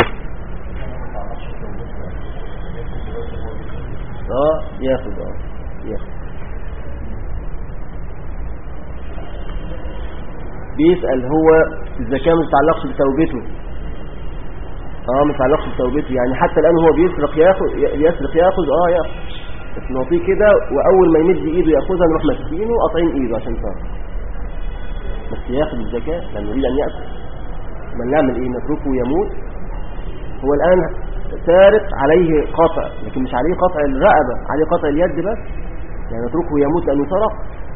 اه ياخد اه ياخد. بيسأل هو الزكاة ما تتعلقش بتوبته. اه ما تتعلقش بتوبته، يعني حتى الآن هو بيسرق ياخد يسرق ياخد اه ياخد، بس نعطيه كده وأول ما يمد إيده ياخدها نروح ماسكينه وقاطعين إيده عشان صار، بس ياخد الزكاة لأنه يريد أن يأكل. من نعمل إيه؟ نتركه يموت. هو الآن سارق عليه قطع، لكن مش عليه قطع الرقبة، عليه قطع اليد بس، يعني نتركه يموت لأنه سرق.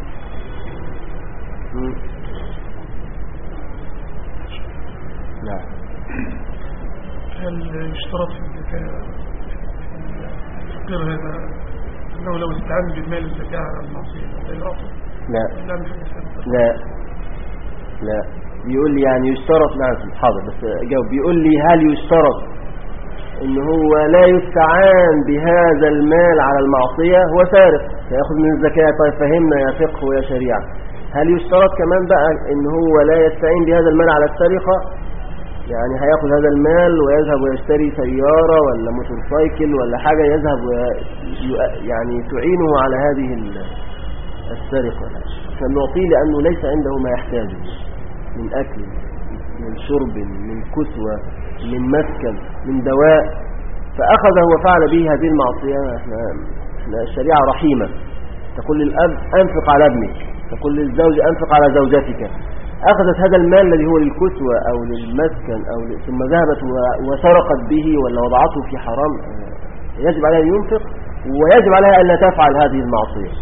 نعم. هل يشترط في الزكاة الفقير هذا أنه لو استعان بالمال الزكاة على المعصية لا يعطي؟ لا لا لا بيقول لي يعني يشترط. نعم حاضر بس جاوب. بيقول لي هل يشترط ان هو لا يستعان بهذا المال على المعصية؟ هو سارق سيأخذ من الزكاة. طيب فهمنا يا فقه ويا شريعة. هل يشترط كمان بقى ان هو لا يستعين بهذا المال على السرقة؟ يعني هياخذ هذا المال ويذهب ويشتري سيارة ولا موتورسايكل ولا حاجة يذهب يعني تعينه على هذه السرقة؟ فنعطيه لأنه ليس عنده ما يحتاجه من أكل من شرب من كسوة من مسكن من دواء، فأخذه وفعل به هذه المعصية. احنا الشريعة رحيمة، تقول للأب أنفق على ابنك، تقول للزوج أنفق على زوجتك. أخذت هذا المال الذي هو للكسوة أو للمسكن أو ل... ثم ذهبت وسرقت به ولا وضعته في حرام، يجب عليها أن ينفق ويجب عليها أن لا تفعل هذه المعصية.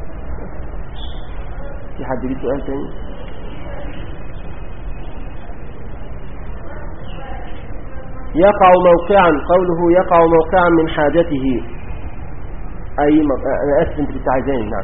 في حد ليه سؤال تاني؟ يقع موقعا، قوله يقع موقعا من حاجته أي م... أنا أسف أنت بتعزين. نعم.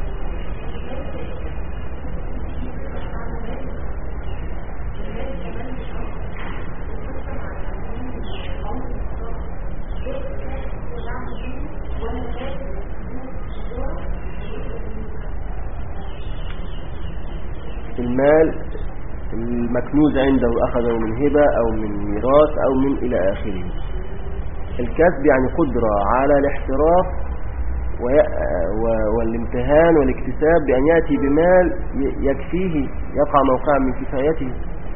المال المكنوز عنده أخذه من هبة أو من ميراث أو من إلى آخره. الكسب يعني قدرة على الاحتراف والامتهان والاكتساب بأن يأتي بمال يكفيه يقع موقعا من كفايته.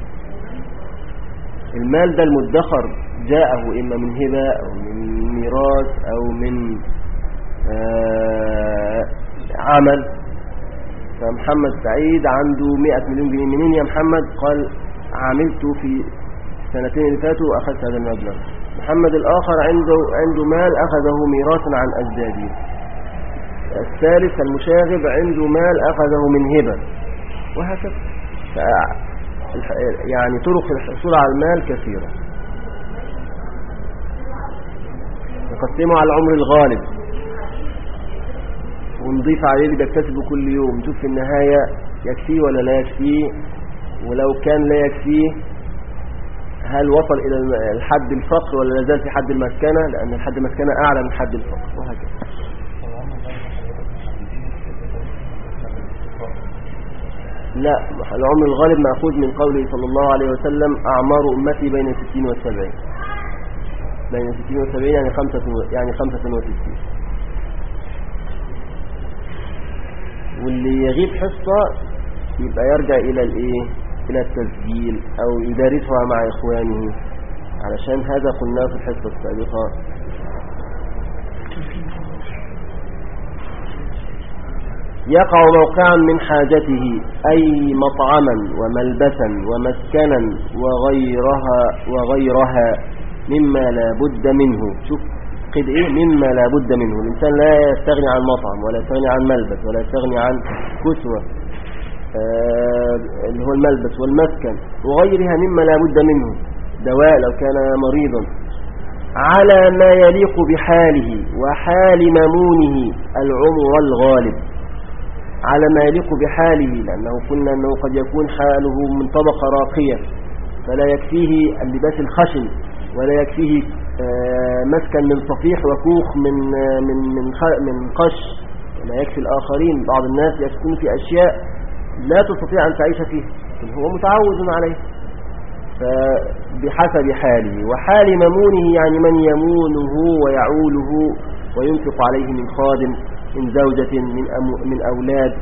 المال ده المدخر جاءه إما من هبة أو من ميراث أو من عمل. فمحمد سعيد عنده مئة مليون جنيه، منين يا محمد؟ قال عملت في السنتين اللي فاتوا وأخذت هذا المبلغ. محمد الآخر عنده عنده مال أخذه ميراثا عن أجداده. الثالث المشاغب عنده مال أخذه من هبة، وهكذا. يعني طرق الحصول على المال كثيرة. نقسمه على العمر الغالب ونضيف عليه اللي بيكتسبه كل يوم، نشوف في النهاية يكفيه ولا لا يكفيه، ولو كان لا يكفيه هل وصل إلى الحد الفقر ولا لازال في حد المسكنة، لأن الحد المسكنة أعلى من حد الفقر، وهكذا. لا، العمر الغالب مأخوذ من قوله صلى الله عليه وسلم أعمار أمتي بين ستين والسبعين، بين ستين والسبعين يعني خمسة يعني خمسة وستين. واللي يغيب حصة يبقى يرجع إلى الإيه؟ إلى التسجيل أو يدارسها مع إخوانه، علشان هذا قلناه في الحصة السابقة. يقع موقعا من حاجته أي مطعما وملبسا ومسكنا وغيرها وغيرها مما لا بد منه. شوف قد إيه مما لا بد منه. الإنسان لا يستغني عن مطعم ولا يستغني عن ملبس ولا يستغني عن كسوة آه اللي هو الملبس والمسكن وغيرها مما لا بد منه، دواء لو كان مريضا، على ما يليق بحاله وحال ممونه العمر الغالب، على ما يليق بحاله، لأنه قلنا أنه قد يكون حاله من طبقة راقية فلا يكفيه اللباس الخشن ولا يكفيه مسكن من صفيح وكوخ من من من من قش، لا يكفي الآخرين. بعض الناس يسكن في أشياء لا تستطيع أن تعيش فيها، لكن هو متعود عليه، فبحسب حاله. وحال ممونه يعني من يمونه ويعوله وينفق عليه من خادم، من زوجة، من, من أولاد.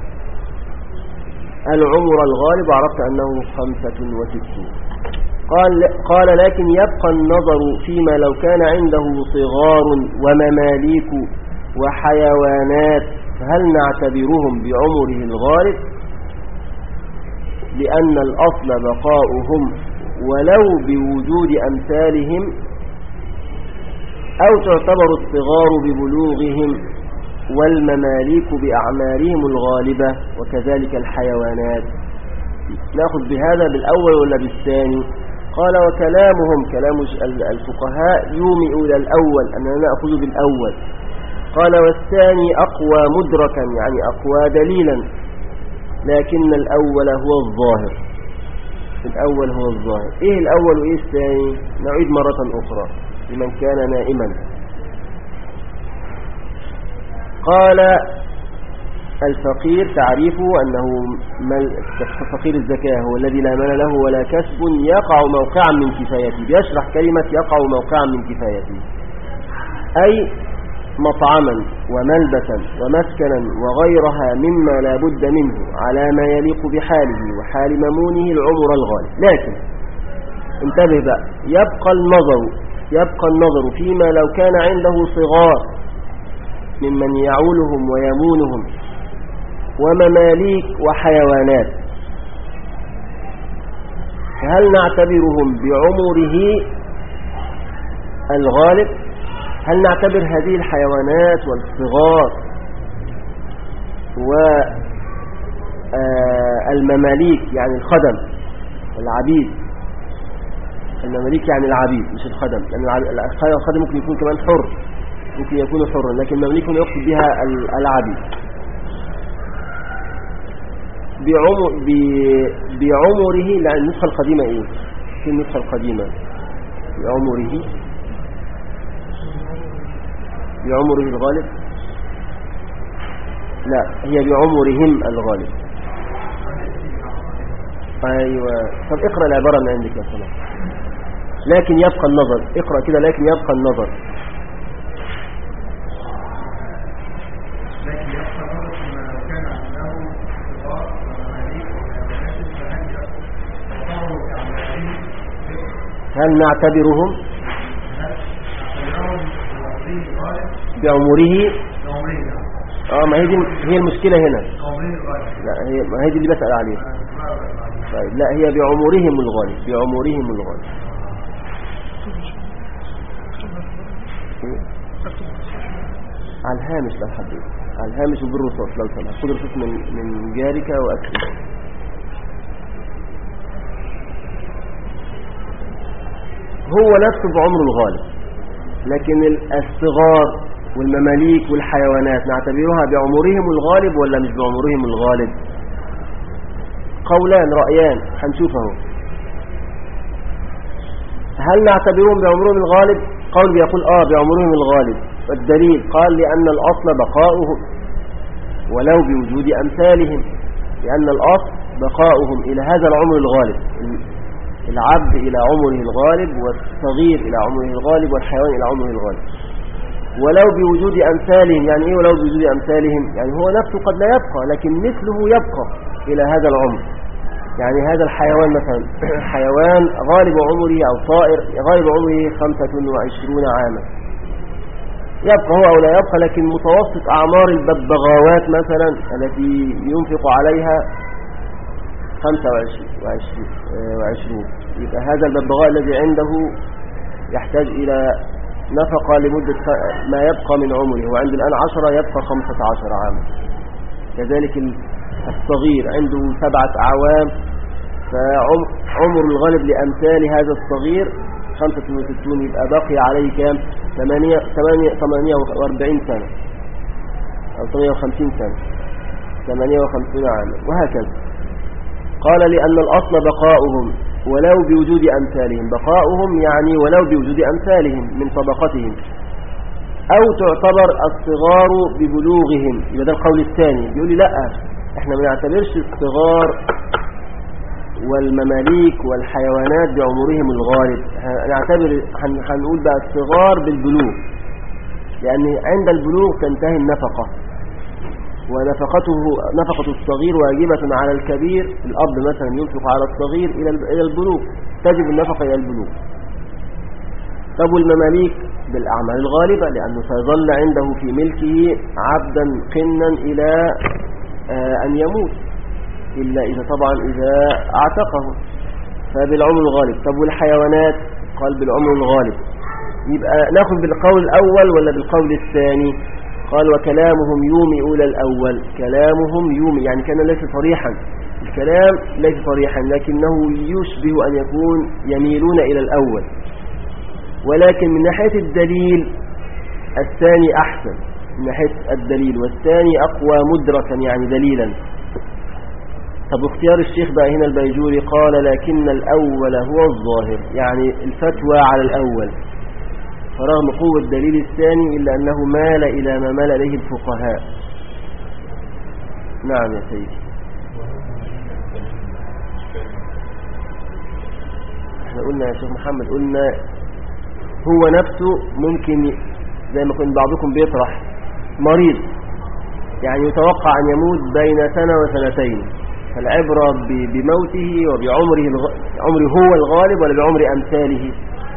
العمر الغالب عرفت أنه خمسة وستون. قال, قال لكن يبقى النظر فيما لو كان عنده صغار ومماليك وحيوانات، فهل نعتبرهم بعمره الغالب؟ لأن الأصل بقاؤهم ولو بوجود أمثالهم، أو تعتبر الصغار ببلوغهم والمماليك بأعمارهم الغالبة وكذلك الحيوانات. نأخذ بهذا بالأول ولا بالثاني؟ قال وكلامهم كلام الفقهاء يومئ إلى الأول، أننا نأخذ بالأول. قال والثاني أقوى مدركا يعني أقوى دليلا، لكن الأول هو الظاهر. الأول هو الظاهر. إيه الأول وإيه الثاني؟ نعيد مرة أخرى لمن كان نائما. قال الفقير تعريفه أنه فقير الزكاة هو الذي لا مال له ولا كسب يقع موقعا من كفايته. بيشرح كلمة يقع موقعا من كفايته، أي مطعما وملبسا ومسكنا وغيرها مما لا بد منه على ما يليق بحاله وحال ممونه العمر الغالب. لكن انتبه بقى، يبقى النظر يبقى النظر فيما لو كان عنده صغار ممن يعولهم ويمونهم ومماليك وحيوانات، فهل نعتبرهم بعمره الغالب؟ هل نعتبر هذه الحيوانات والصغار والمماليك يعني الخدم العبيد، المماليك يعني العبيد مش الخدم، لأن الخدم ممكن يكون كمان حر، ممكن يكون حرا، لكن المماليك يقصد بها العبيد. بعمر بعمره، لا النسخة القديمة ايه؟ في النسخة القديمة بعمره بعمره الغالب، لا هي بعمرهم الغالب. ايوه، طب اقرأ العبارة من عندك يا صلاح. لكن يبقى النظر، اقرأ كده لكن يبقى النظر. هل نعتبرهم بعمره؟ اه ما هي دي هي المشكلة هنا. لا هي ما هي دي اللي بسأل عليها. طيب لا هي بعمرهم الغالب، بعمرهم الغالب. على الهامش لو حبيت، على الهامش وبالرصاص لو سمحت، خد الرصاص من من جارك واكتب. هو نفسه بعمر الغالب، لكن الصغار والمماليك والحيوانات نعتبرها بعمرهم الغالب ولا مش بعمرهم الغالب؟ قولان رأيان هنشوفه. هل نعتبرهم بعمرهم الغالب؟ قول بيقول اه بعمرهم الغالب، والدليل قال لأن الأصل بقاؤهم ولو بوجود أمثالهم، لأن الأصل بقاؤهم إلى هذا العمر الغالب، العبد إلى عمره الغالب والصغير إلى عمره الغالب والحيوان إلى عمره الغالب، ولو بوجود أمثالهم. يعني إيه ولو بوجود أمثالهم؟ يعني هو نفسه قد لا يبقى لكن مثله يبقى إلى هذا العمر. يعني هذا الحيوان مثلا حيوان غالب عمره أو طائر غالب عمره خمسة وعشرون عاما، يبقى هو أو لا يبقى، لكن متوسط أعمار الببغاوات مثلا التي ينفق عليها خمسة وعشرون، يبقى هذا الببغاء الذي عنده يحتاج إلى نفقة لمدة ما يبقى من عمره، وعند الآن عشرة يبقى خمسة عشر عاما. كذلك الصغير عنده سبعة أعوام، فعمر الغالب لأمثال هذا الصغير خمسة وستون، يبقى بقي عليه كام؟ ثمانية وأربعين سنة أو ثمانية وخمسين سنة، ثمانية وخمسين عاما، وهكذا. قال لأن الأصل بقاؤهم ولو بوجود أمثالهم، بقاؤهم يعني ولو بوجود أمثالهم من طبقتهم، أو تعتبر الصغار ببلوغهم. يبقى ده القول الثاني، بيقول لي لا احنا ما نعتبرش الصغار والمماليك والحيوانات بعمرهم الغالب. نعتبر هنقول بقى الصغار بالبلوغ، لأن عند البلوغ تنتهي النفقة، ونفقته نفقة الصغير واجبة على الكبير. الأب مثلا ينفق على الصغير إلى البلوغ، تجب النفقة إلى البلوغ. طب والمماليك بالأعمال الغالبة، لأنه سيظل عنده في ملكه عبدا قنا إلى أن يموت، إلا إذا طبعا إذا اعتقه، فبالعمر الغالب. طب والحيوانات؟ قال بالعمر الغالب. يبقى ناخذ بالقول الأول ولا بالقول الثاني؟ قال وكلامهم يومئ إلى الأول. كلامهم يومئ يعني كان ليس صريحا، الكلام ليس صريحا، لكنه يشبه أن يكون يميلون إلى الأول، ولكن من ناحية الدليل الثاني أحسن، من ناحية الدليل، والثاني أقوى مدركا يعني دليلا. طب اختيار الشيخ بقى هنا البيجوري، قال لكن الأول هو الظاهر، يعني الفتوى على الأول، فرغم قوة الدليل الثاني إلا أنه مال إلى ما مال إليه الفقهاء. نعم يا سيدي. احنا قلنا يا شيخ محمد، قلنا هو نفسه ممكن زي ما كان بعضكم بيطرح مريض، يعني يتوقع أن يموت بين سنة وسنتين، فالعبرة بموته وبعمره الغ... عمره هو الغالب ولا بعمر أمثاله؟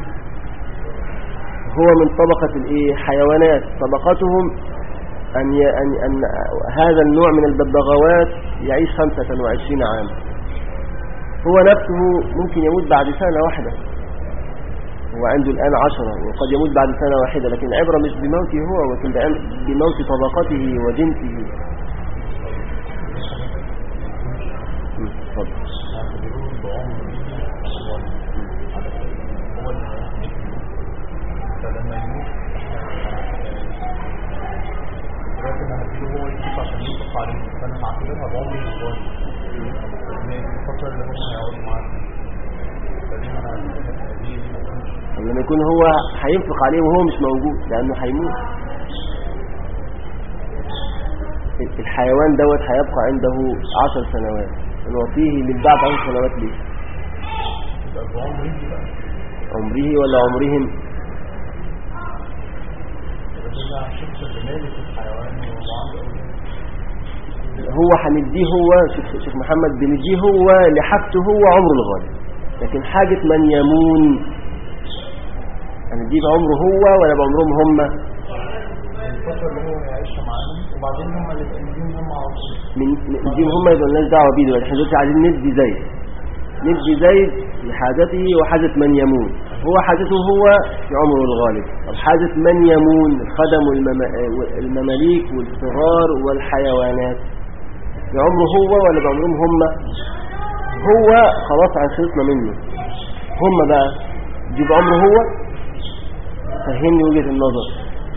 هو من طبقة الايه حيوانات، طبقتهم أن, ي... أن... أن هذا النوع من الببغاوات يعيش خمسة وعشرين عام، هو نفسه ممكن يموت بعد سنة واحدة، هو عنده الآن عشرة وقد يموت بعد سنة واحدة، لكن العبرة مش بموته هو، ولكن بموت طبقته وجنسه. لما يكون هو هينفق عليه وهو مش موجود لأنه هيموت. الحيوان دوت هيبقى عنده عشر سنوات، نعطيه من بعد عشر سنوات ليه؟ عمره ولا عمرهم؟ هو هنديه هو شيخ, شيخ محمد بنديه هو لحاجته هو عمره الغالب، لكن حاجة من يمون هنديه بعمره هو ولا بعمرهم هم؟ الفترة اللي هو يعيشها معاهم وبعدين هم اللي نديهم هم عصر نديهم هم، يبقى الناس دعوة بيه دلوقتي. احنا دلوقتي عايزين ندي زيد ندي زيد لحاجته وحاجة من يمون، هو حاجته هو في عمره الغالب. طب حاجة من يمون الخدم والمماليك والصغار والحيوانات بعمره هو ولا بعمرهم هم؟ هو خلاص خلصنا منه، هم بقى دي بعمره هو. فهمني وجهة النظر.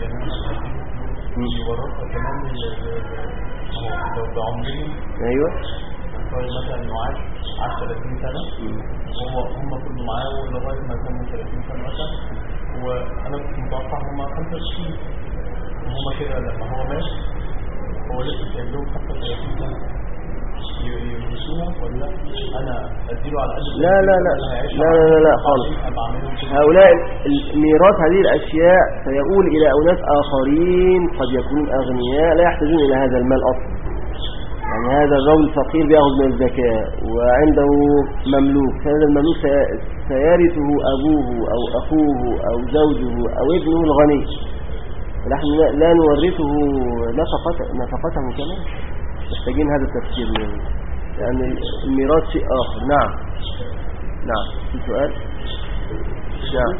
ايوه مثلا انه عاش عاش ثلاثين سنة وهو هم كله معاه لغاية ما كانوا ثلاثين سنة مثلا، وانا كنت متوقع هم خمسة وستين، وهم كده لما هو مات هو لسه كان لهم حتى ثلاثين سنة يمشوها، ولا انا اديله على قد لا لا لا لا لا لا خالص. هؤلاء الميراث هذه الاشياء سيقول الى اناس اخرين قد يكونون اغنياء لا يحتاجون الى هذا المال اصلا. يعني هذا الرجل الفقير بياخذ من الزكاة وعنده مملوك، هذا المملوك سيرثه ابوه او اخوه او زوجه او ابنه الغني، نحن لا نورثه نفقته نفقته كمان. محتاجين هذا التفسير منه، لأن الميراث شيء آخر. نعم نعم في سؤال. نعم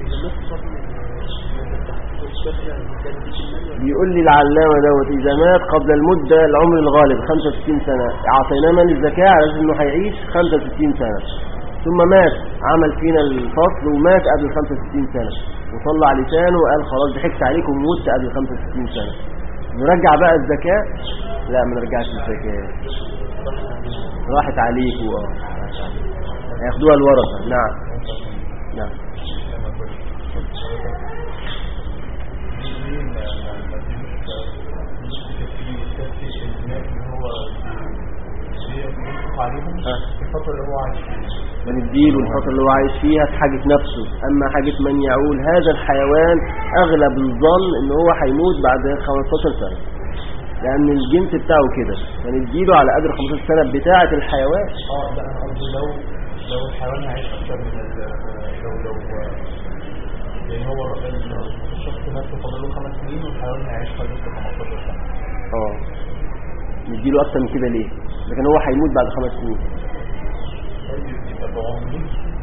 بيقول لي العلامة دوت إذا مات قبل المدة العمر الغالب خمسة وستين سنة، أعطيناه من الزكاة على أساس إنه هيعيش خمسة وستين سنة، ثم مات عمل فينا الفصل ومات قبل خمسة وستين سنة وطلع لسانه وقال خلاص ضحكت عليكم وموت قبل خمسة وستين سنة، نرجع بقى الزكاة؟ لا ما نرجعش الزكاة، راحت عليكوا اه هياخدوها الورثة. نعم نعم عليهم في الفترة اللي هو عايش فيها. بنديله الفترة اللي هو عايش فيها في حاجة نفسه. أما حاجة من يعول هذا الحيوان أغلب الظن إن هو هيموت بعد خمستاشر سنة، لأن الجنس بتاعه كده، فنديله على قدر خمستاشر سنة بتاعة الحيوان. اه لا أنا قصدي لو لو الحيوان هيعيش أكتر من ال لو لو يعني هو الشخص نفسه فاضل له خمس سنين والحيوان هيعيش حوالي خمستاشر سنة. اه نديله أكتر من كده ليه؟ لكن هو هيموت بعد خمس سنين. يبقى بعمره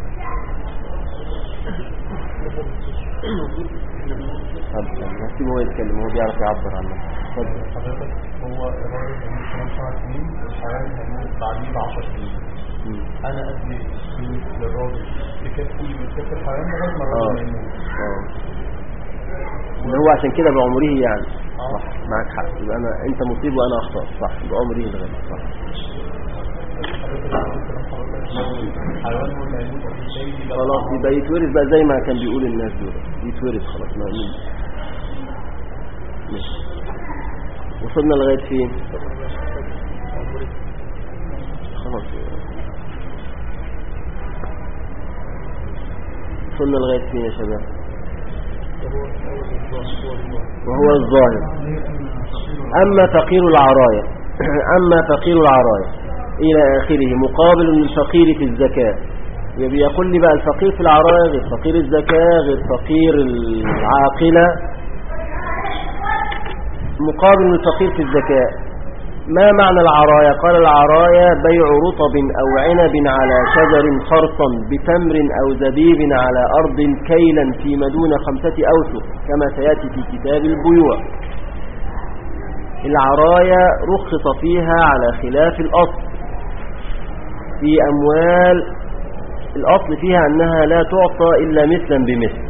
طب نسيبه هو يتكلم، هو بيعرف يعبر عنه. اتفضل. حضرتك هو الراجل هيموت كمان خمس سنين والحيوان هيموت بعديه بعشر سنين. أنا أدي فلوس للراجل تكفي وتكفي الحيوان لغاية ما الراجل يموت. اه اللي هو عشان كده بعمره يعني. صح معك حق. يبقى أنا أنت مصيب وأنا أخطأ. صح بعمره لغاية. صح. خلاص يبقى يتورث بقى زي ما كان بيقول الناس دول، يتورث خلاص. ما مين وصلنا لغاية فين؟ خلاص وصلنا لغاية فين يا شباب؟ وهو الظاهر. أما فقير العراية أما فقير العراية إلى آخره مقابل للفقير في الزكاة. بيقول لي بقى الفقير في العراية غير فقير الزكاة غير فقير العاقلة، مقابل للفقير في الزكاة. ما معنى العراية؟ قال العراية بيع رطب أو عنب على شجر خرصا بتمر أو زبيب على أرض كيلا فيما دون خمسة أوسق كما سيأتي في كتاب البيوع. العراية رخص فيها على خلاف الأصل في أموال. الأصل فيها أنها لا تعطى إلا مثلا بمثل.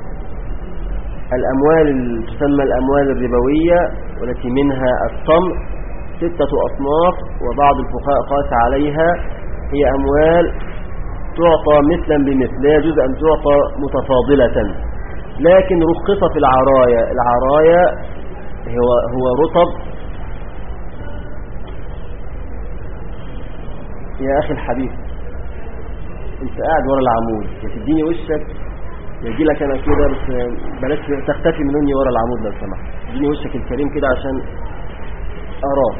الأموال تسمى الأموال الربوية والتي منها التمر ستة أصناف، وبعض الفقهاء قاس عليها. هي أموال تعطى مثلا بمثل، لا يجوز أن تعطى متفاضلة. لكن رخص في العراية. العراية هو, هو رطب. يا أخي الحبيب انت قاعد ورا العمود، يا تديني وشك يجي لك انا كده، بس بلاش تختفي مني ورا العمود لو سمحت. اديني وشك الكريم كده عشان اراه.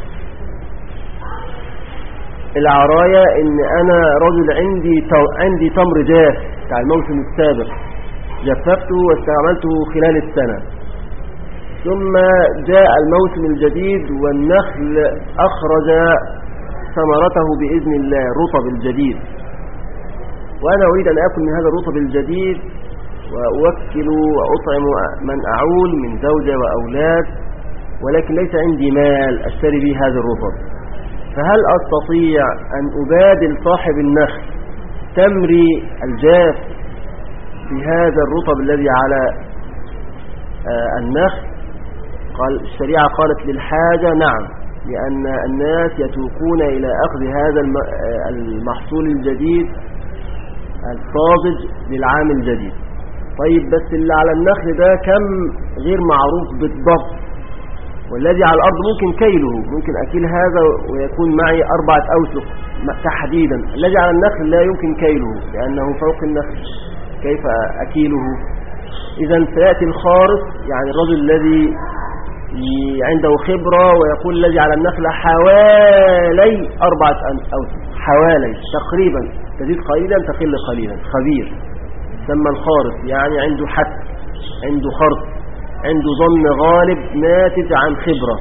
العراية ان انا رجل عندي عندي تمر جاف بتاع الموسم السابق، جففته واستعملته خلال السنة، ثم جاء الموسم الجديد والنخل اخرج ثمرته بإذن الله الرطب الجديد، وأنا أريد أن أكل من هذا الرطب الجديد وأوكل وأطعم من أعول من زوجة وأولاد، ولكن ليس عندي مال أشتري به هذا الرطب. فهل أستطيع أن أبادل صاحب النخل تمري الجاف بهذا الرطب الذي على النخل؟ قال الشريعة قالت للحاجة نعم، لأن الناس يتوقون إلى أخذ هذا المحصول الجديد الطازج للعام الجديد. طيب بس اللي على النخل ده كم غير معروف بالضبط، والذي على الأرض ممكن كيله، ممكن أكيل هذا ويكون معي أربعة أوسق تحديدا. الذي على النخل لا يمكن كيله لأنه فوق النخل، كيف أكيله؟ إذا سيأتي الخارص، يعني الرجل الذي عنده خبرة ويقول الذي على النخل حوالي أربعة أوسق، حوالي تقريبا، تزيد قليلا تقل قليلا، خبير سمى الخارص، يعني عنده حد، عنده خرص، عنده ظن غالب ناتج عن خبرة.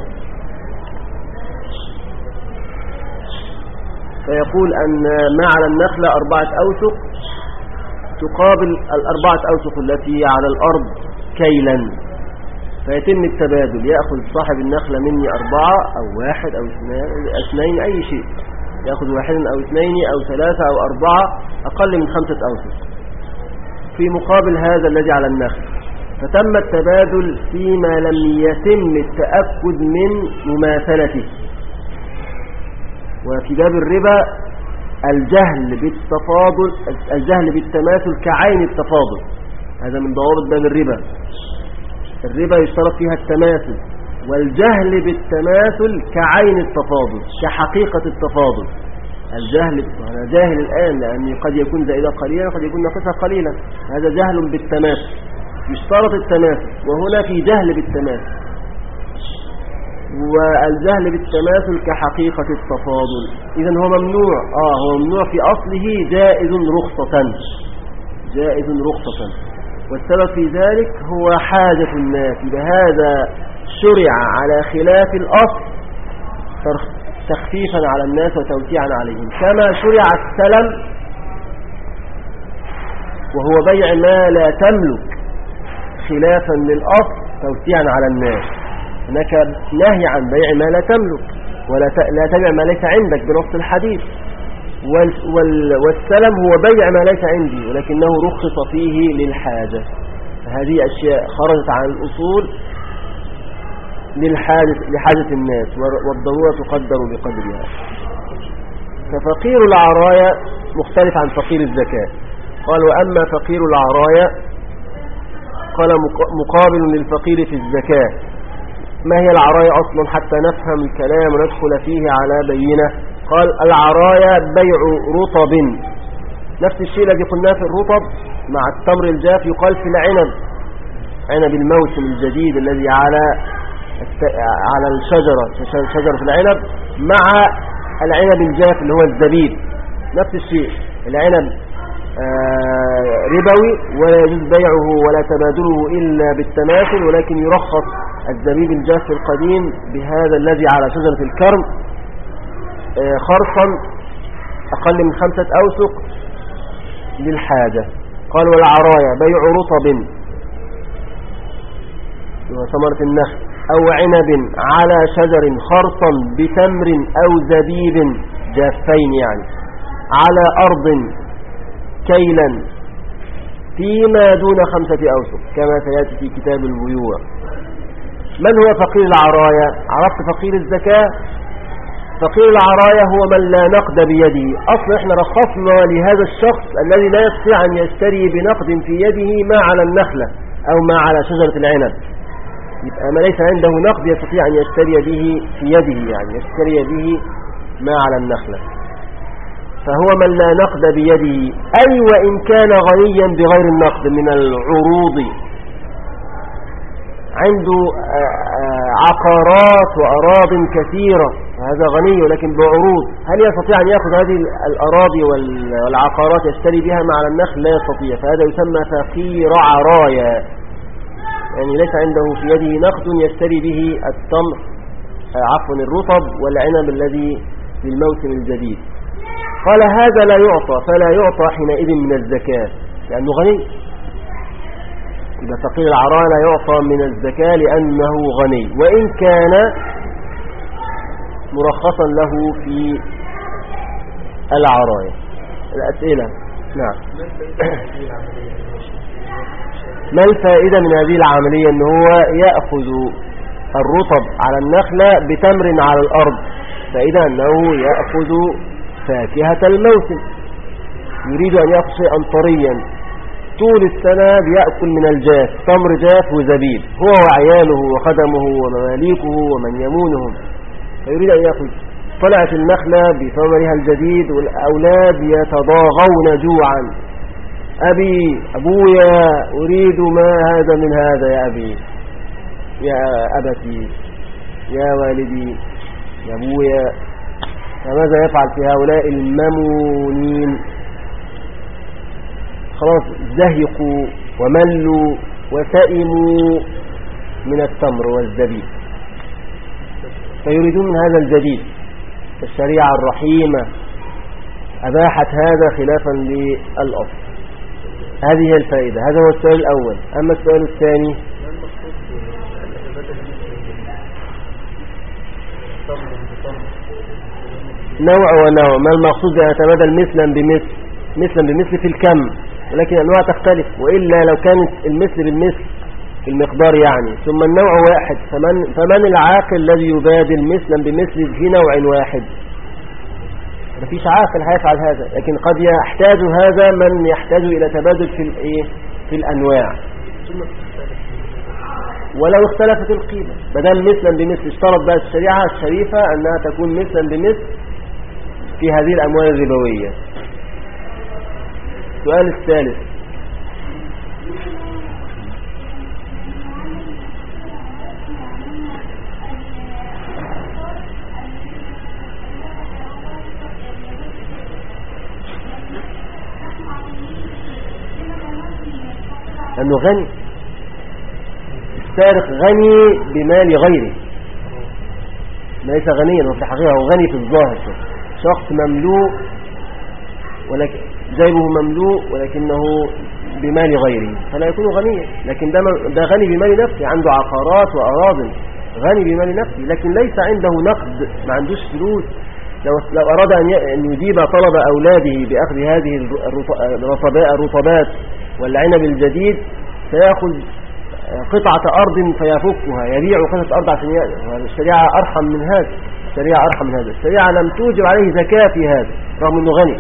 فيقول أن ما على النخل أربعة أوسق تقابل الأربعة أوسق التي على الأرض كيلا، فيتم التبادل، يأخذ صاحب النخلة مني أربعة أو واحد أو اثنين أي شيء، يأخذ واحد أو اثنين أو ثلاثة أو أربعة أقل من خمسة أوسق في مقابل هذا الذي على النخل. فتم التبادل فيما لم يتم التأكد من مماثلته. وفي باب الربا الجهل بالتفاضل، الجهل بالتماثل كعين التفاضل، هذا من ضوابط باب الربا. الربا يشترط فيها التماثل، والجهل بالتماثل كعين التفاضل، كحقيقة التفاضل. الجهل أنا جاهل الآن لأني قد يكون زائدة قليلا وقد يكون ناقصة قليلا، هذا جهل بالتماثل، يشترط التماثل، وهنا في جهل بالتماثل. والجهل بالتماثل كحقيقة التفاضل، إذن هو ممنوع آه هو ممنوع في أصله، جائز رخصة، جائز رخصة، والسبب في ذلك هو حاجة الناس، بهذا شرع على خلاف الأصل تخفيفا على الناس وتوسيعا عليهم، كما شرع السلم وهو بيع ما لا تملك خلافا للأصل توسيعا على الناس. هناك نهي عن بيع ما لا تملك، ولا لا تبيع ما ليس عندك بنص الحديث، والسلم هو بيع ما ليس عندي ولكنه رخص فيه للحاجة. فهذه أشياء خرجت عن الأصول للحاجة لحاجة الناس، والضرورة تقدر بقدرها. ففقير العرايا مختلف عن فقير الزكاة. قال وأما فقير العرايا قال مقابل للفقير في الزكاة. ما هي العرايا أصلا حتى نفهم الكلام وندخل فيه على بينة؟ قال العرايا بيع رطب، نفس الشيء الذي قلناه في الرطب مع التمر الجاف يقال في العنب، عنب الموسم الجديد الذي على على الشجرة، شجرة العنب، مع العنب الجاف اللي هو الزبيب، نفس الشيء. العنب ربوي ولا يجوز بيعه ولا تبادله إلا بالتماثل، ولكن يرخص الزبيب الجاف القديم بهذا الذي على شجرة الكرم خرصا أقل من خمسة أوسق للحاجة. قال والعرايا بيع رطب وثمرة النخل أو عنب على شجر خرصا بتمر أو زبيب جافين، يعني على أرض كيلا فيما دون خمسة أوسق كما سيأتي في كتاب البيوع. من هو فقير العرايا؟ عرفت فقير الزكاة؟ فقير العرايا هو من لا نقد بيده. أصلا احنا رخصنا لهذا الشخص الذي لا يستطيع أن يشتري بنقد في يده ما على النخلة أو ما على شجرة العنب، يبقى ما ليس عنده نقد يستطيع أن يشتري به في يده، يعني يشتري به ما على النخلة، فهو من لا نقد بيده. أي وإن كان غنيا بغير النقد من العروض، عنده عقارات وأراض كثيرة، هذا غني ولكن بعروض، هل يستطيع أن يأخذ هذه الأراضي والعقارات يشتري بها مع النخل؟ لا يستطيع، فهذا يسمى فقير عرايا، يعني ليس عنده في يده نقد يشتري به التمر عفوا الرطب والعنب الذي للموسم الجديد. قال هذا لا يعطى، فلا يعطى حينئذ من الزكاة لأنه غني. إذا فقير العرايا لا يعطى من الزكاة لأنه غني، وإن كان مرخصا له في العرايا. الأسئلة نعم. ما الفائدة من هذه العملية؟ أنه هو يأخذ الرطب على النخلة بتمر على الأرض، فإذا أنه يأخذ فاكهة الموسم، يريد أن يأخذ شيئا طريا طول السنة بيأكل من الجاف، تمر جاف وزبيب، هو وعياله وخدمه ومماليكه ومن يمونهم، فيريد أن يأخذ. طلعت النخلة بثمرها الجديد والأولاد يتضاغون جوعا، أبي أبويا أريد ما هذا من هذا يا أبي، يا أبتي، يا والدي، يا أبويا. فماذا يفعل في هؤلاء الممونين؟ خلاص زهقوا وملوا وسئموا من التمر والزبيب، فيريدون من هذا الجديد. الشريعة الرحيمة أباحت هذا خلافا للأصل. هذه هي الفائدة. هذا هو السؤال الأول. أما السؤال الثاني، نوع ونوع. ما المقصود أن يتبادل مثلا بمثل؟ مثلا بمثل في الكم، ولكن الأنواع تختلف، وإلا لو كانت المثل بالمثل في المقدار يعني، ثم النوع واحد، فمن, فمن العاقل الذي يبادل مثلا بمثل في نوع واحد؟ مفيش عاقل هيفعل هذا، لكن قد يحتاج هذا من يحتاج إلى تبادل في الإيه؟ في الأنواع. ولو اختلفت القيمة بدل مثلا بمثل، اشترط بقى الشريعة الشريفة أنها تكون مثلا بمثل في هذه الأموال الربوية. السؤال الثالث: أنه غني، السارق غني بمال غيره، ليس غنيا وفي الحقيقة هو غني في الظاهر، شخص مملوء ولكن جيبه مملوء ولكنه بمال غيره فلا يكون غنيا، لكن ده, ده غني بمال نفسه، عنده عقارات وأراضٍ، غني بمال نفسه، لكن ليس عنده نقد، ما عندوش فلوس. لو, لو أراد أن يجيب طلب أولاده بأخذ هذه الرطبات والعنب الجديد سيأخذ قطعة أرض فيفكها، يبيع قطعة أرض عشان يأخذ. الشريعة أرحم من هذا، الشريعة أرحم من هذا، الشريعة لم توجب عليه زكاة في هذا رغم أنه غني.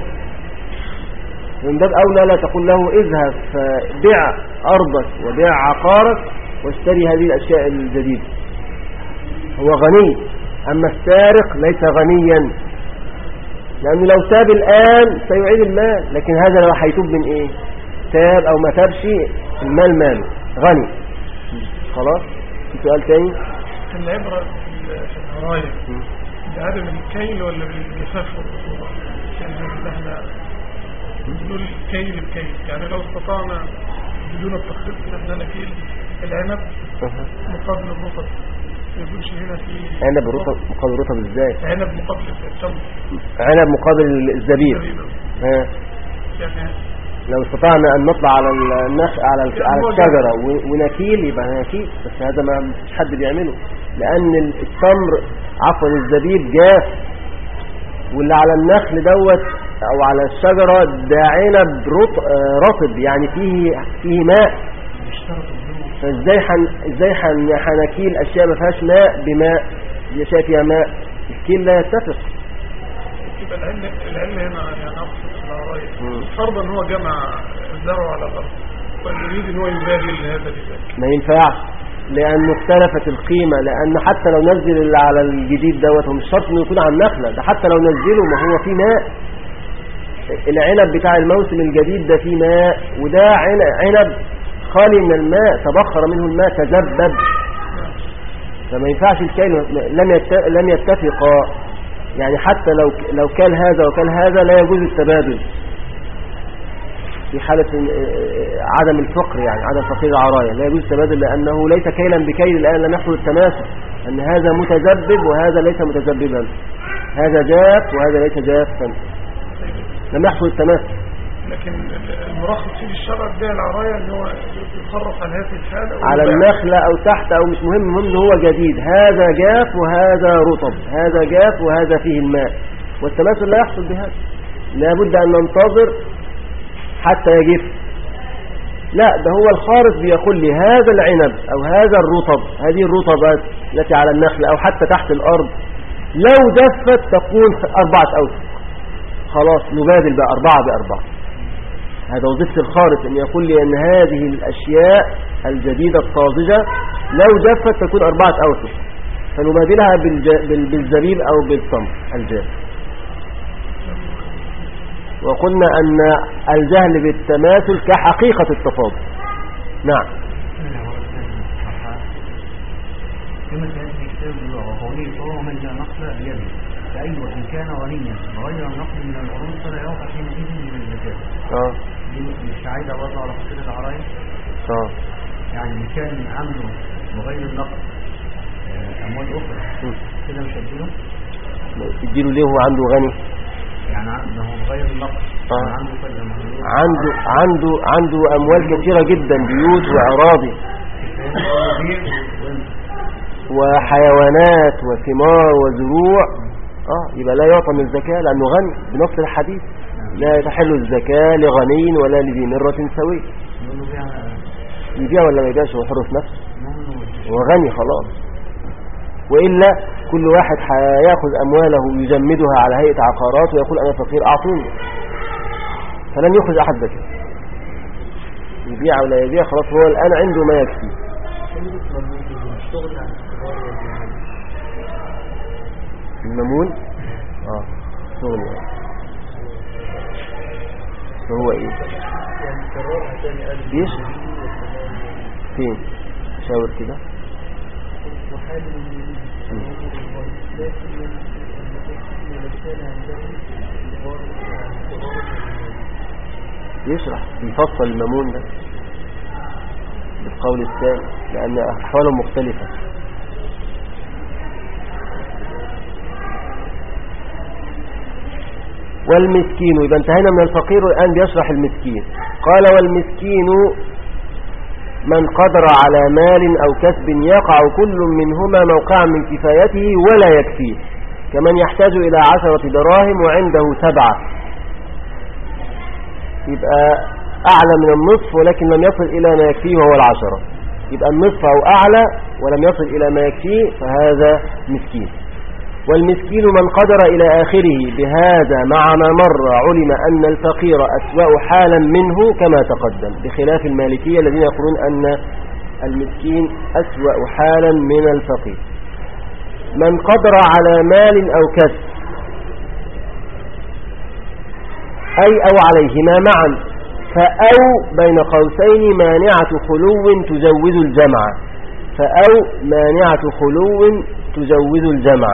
من باب أولى لا تقول له اذهب فبيع أرضك وبيع عقارك واشتري هذه الأشياء الجديدة، هو غني. أما السارق ليس غنيا، لأنه لو تاب الآن سيعيد المال، لكن هذا لو هيتوب من إيه؟ تاب أو ما تابش المال ماله، غني خلاص. في سؤال تاني؟ العبرة في العراية بعدم الكيل ولا بالجفاف والرطوبة؟ يعني احنا بدون كيل بكيل، يعني لو استطعنا بدون التخطيط ان احنا نكيل العنب مقابل الرطب، ما يكونش هنا في عنب الرطب مقابل الرطب ازاي؟ عنب مقابل التمر، عنب مقابل الزبيب. ها يعني لو استطعنا ان نطلع على النخ على على الشجره ونكيل يبقى نكيل، بس هذا ما فيش حد بيعمله، لان التمر عفوا الزبيب جاف، واللي على النخل دوت او على الشجره ده عنب رطب، يعني فيه فيه ماء. فازاي حن ازاي حنكيل اشياء ما فيهاش ماء بماء، اشياء فيها ماء؟ الكيل لا يتفق. يبقى العلم العلم هنا يعني اقصد العرايه، فرضا ان هو جمع الزرع على الارض ويريد ان هو يبادل هذا بذلك، ما ينفعش، لانه اختلفت القيمه، لان حتى لو نزل اللي على الجديد دوت هو مش شرط انه يكون على النخله، ده حتى لو نزله ما هو فيه ماء. العنب بتاع الموسم الجديد ده فيه ماء، وده عنب خالي من الماء، تبخر منه الماء، تذبذب، فما ينفعش الكيل. لم لم يتفقا، يعني حتى لو لو كان هذا وكان هذا لا يجوز التبادل في حالة عدم الفقر، يعني عدم فقير العراية لا يجوز التبادل، لأنه ليس كيلا بكيل. الآن لم يحصل التماسك، أن هذا متذبذب وهذا ليس متذبذبا، هذا جاف وهذا ليس جافا، لم يحصل التماسك. لكن المرخص في الشرع ده العراية ان هو يتصرف على هذه الحالة على النخلة او تحت او مش مهم، المهم ان هو جديد، هذا جاف وهذا رطب، هذا جاف وهذا فيه الماء، والتماثل لا يحصل بهذا، لابد ان ننتظر حتى يجف. لا، ده هو الخارص بيقول لي هذا العنب او هذا الرطب، هذه الرطبات التي على النخل او حتى تحت الارض لو جفت تكون اربعة اوسق، خلاص نبادل بقى اربعة باربعة. هذا وظيفة الخارص، ان يقول لي ان هذه الاشياء الجديدة الطازجة لو جفت تكون اربعة اوسق، فنبادلها بالزبيب او بالتمر الجاف. وقلنا ان الجهل بالتماثل كحقيقة التفاضل. نعم. كما سيأتي كتاب وقوله فهو من لا نقل بيده، فأيوة إن كان غنيا غير النقل من العروض فلا يوقع حينئذ من الزكاة. اه مش عايزة برضه على فكرة العراية. اه يعني إن كان عنده بغير النقل أموال أخرى كده مش هديله؟ تديله ليه؟ هو عنده غني، يعني عنده بغير النقل آه. عنده كذا عنده عنده عنده أموال كثيرة جدا، بيوت وأراضي وحيوانات وثمار وزروع، اه يبقى لا يعطى من الزكاة لأنه غني بنص الحديث، لا تحل الزكاة لغني ولا لذي مرة سوي. يبيع ولا ما يبيعش؟ هو حر في نفسه، هو غني خلاص. وإلا كل واحد هياخذ أمواله يجمدها على هيئة عقارات ويقول أنا فقير أعطوني، فلن يخرج أحد زكاة. يبيع ولا يبيع خلاص، هو الآن عنده ما يكفي. الممون اه شغل فهو ايه؟ يعني كررها تاني قال بيشرح فين؟ شاور كده. وحال المؤمنين لكن كان عنده يشرح يفصل المامون ده بالقول الثاني لأن أحواله مختلفة. والمسكين، يبقى انتهينا من الفقير والآن بيشرح المسكين. قال والمسكين من قدر على مال أو كسب يقع كل منهما موقعا من كفايته ولا يكفيه، كمن يحتاج إلى عشرة دراهم وعنده سبعة، يبقى أعلى من النصف ولكن لم يصل إلى ما يكفيه وهو العشرة، يبقى النصف أو أعلى ولم يصل إلى ما يكفيه فهذا مسكين. والمسكين من قدر إلى آخره، بهذا مع ما مر علم أن الفقير أسوأ حالا منه كما تقدم، بخلاف المالكية الذين يقولون أن المسكين أسوأ حالا من الفقير. من قدر على مال أو كسب، أي أو عليهما معا، فأو بين قوسين مانعة خلو تجوز الجمع، فأو مانعة خلو تجوز الجمع.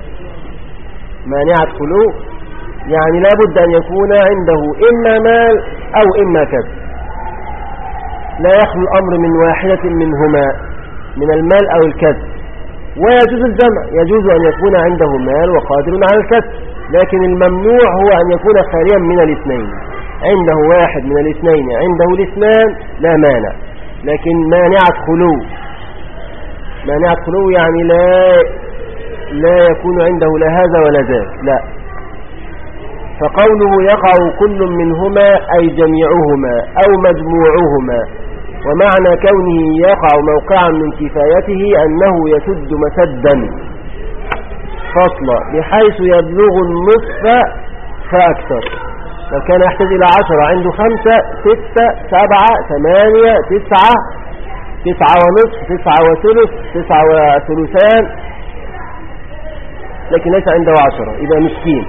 مانعة خلو يعني لا بد أن يكون عنده إما مال أو إما كسب، لا يخلو الأمر من واحدة منهما من المال أو الكسب، ويجوز الجمع، يجوز أن يكون عنده مال وقادر على الكسب، لكن الممنوع هو أن يكون خاليا من الاثنين، عنده واحد من الاثنين عنده الاثنان لا مانع، لكن مانعة خلو، مانعة خلو يعني لا لا يكون عنده لا هذا ولا ذاك، لا. فقوله يقع كل منهما أي جميعهما أو مجموعهما، ومعنى كونه يقع موقعا من كفايته أنه يسد مسدا فصلا بحيث يبلغ النصف فأكثر. لو كان يحتاج إلى عشرة عنده خمسة ستة سبعة ثمانية تسعة تسعة ونصف تسعة وثلث تسعة وثلثان، لكن ليس عنده عشرة، إذا مسكين.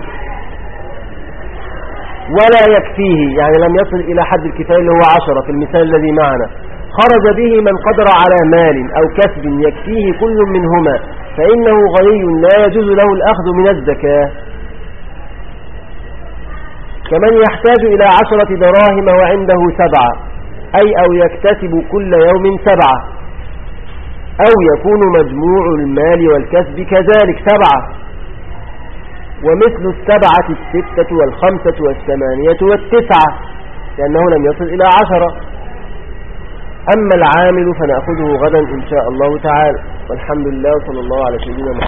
ولا يكفيه يعني لم يصل إلى حد الكفاية اللي هو عشرة في المثال الذي معنا. خرج به من قدر على مال أو كسب يكفيه كل منهما، فإنه غني لا يجوز له الأخذ من الزكاة. كمن يحتاج إلى عشرة دراهم وعنده سبعة، أي أو يكتسب كل يوم سبعة، أو يكون مجموع المال والكسب كذلك سبعة، ومثل السبعة الستة والخمسة والثمانية والتسعة، لأنه لم يصل إلى عشرة. أما العامل فنأخذه غدا إن شاء الله تعالى، والحمد لله صلى الله على سيدنا محمد.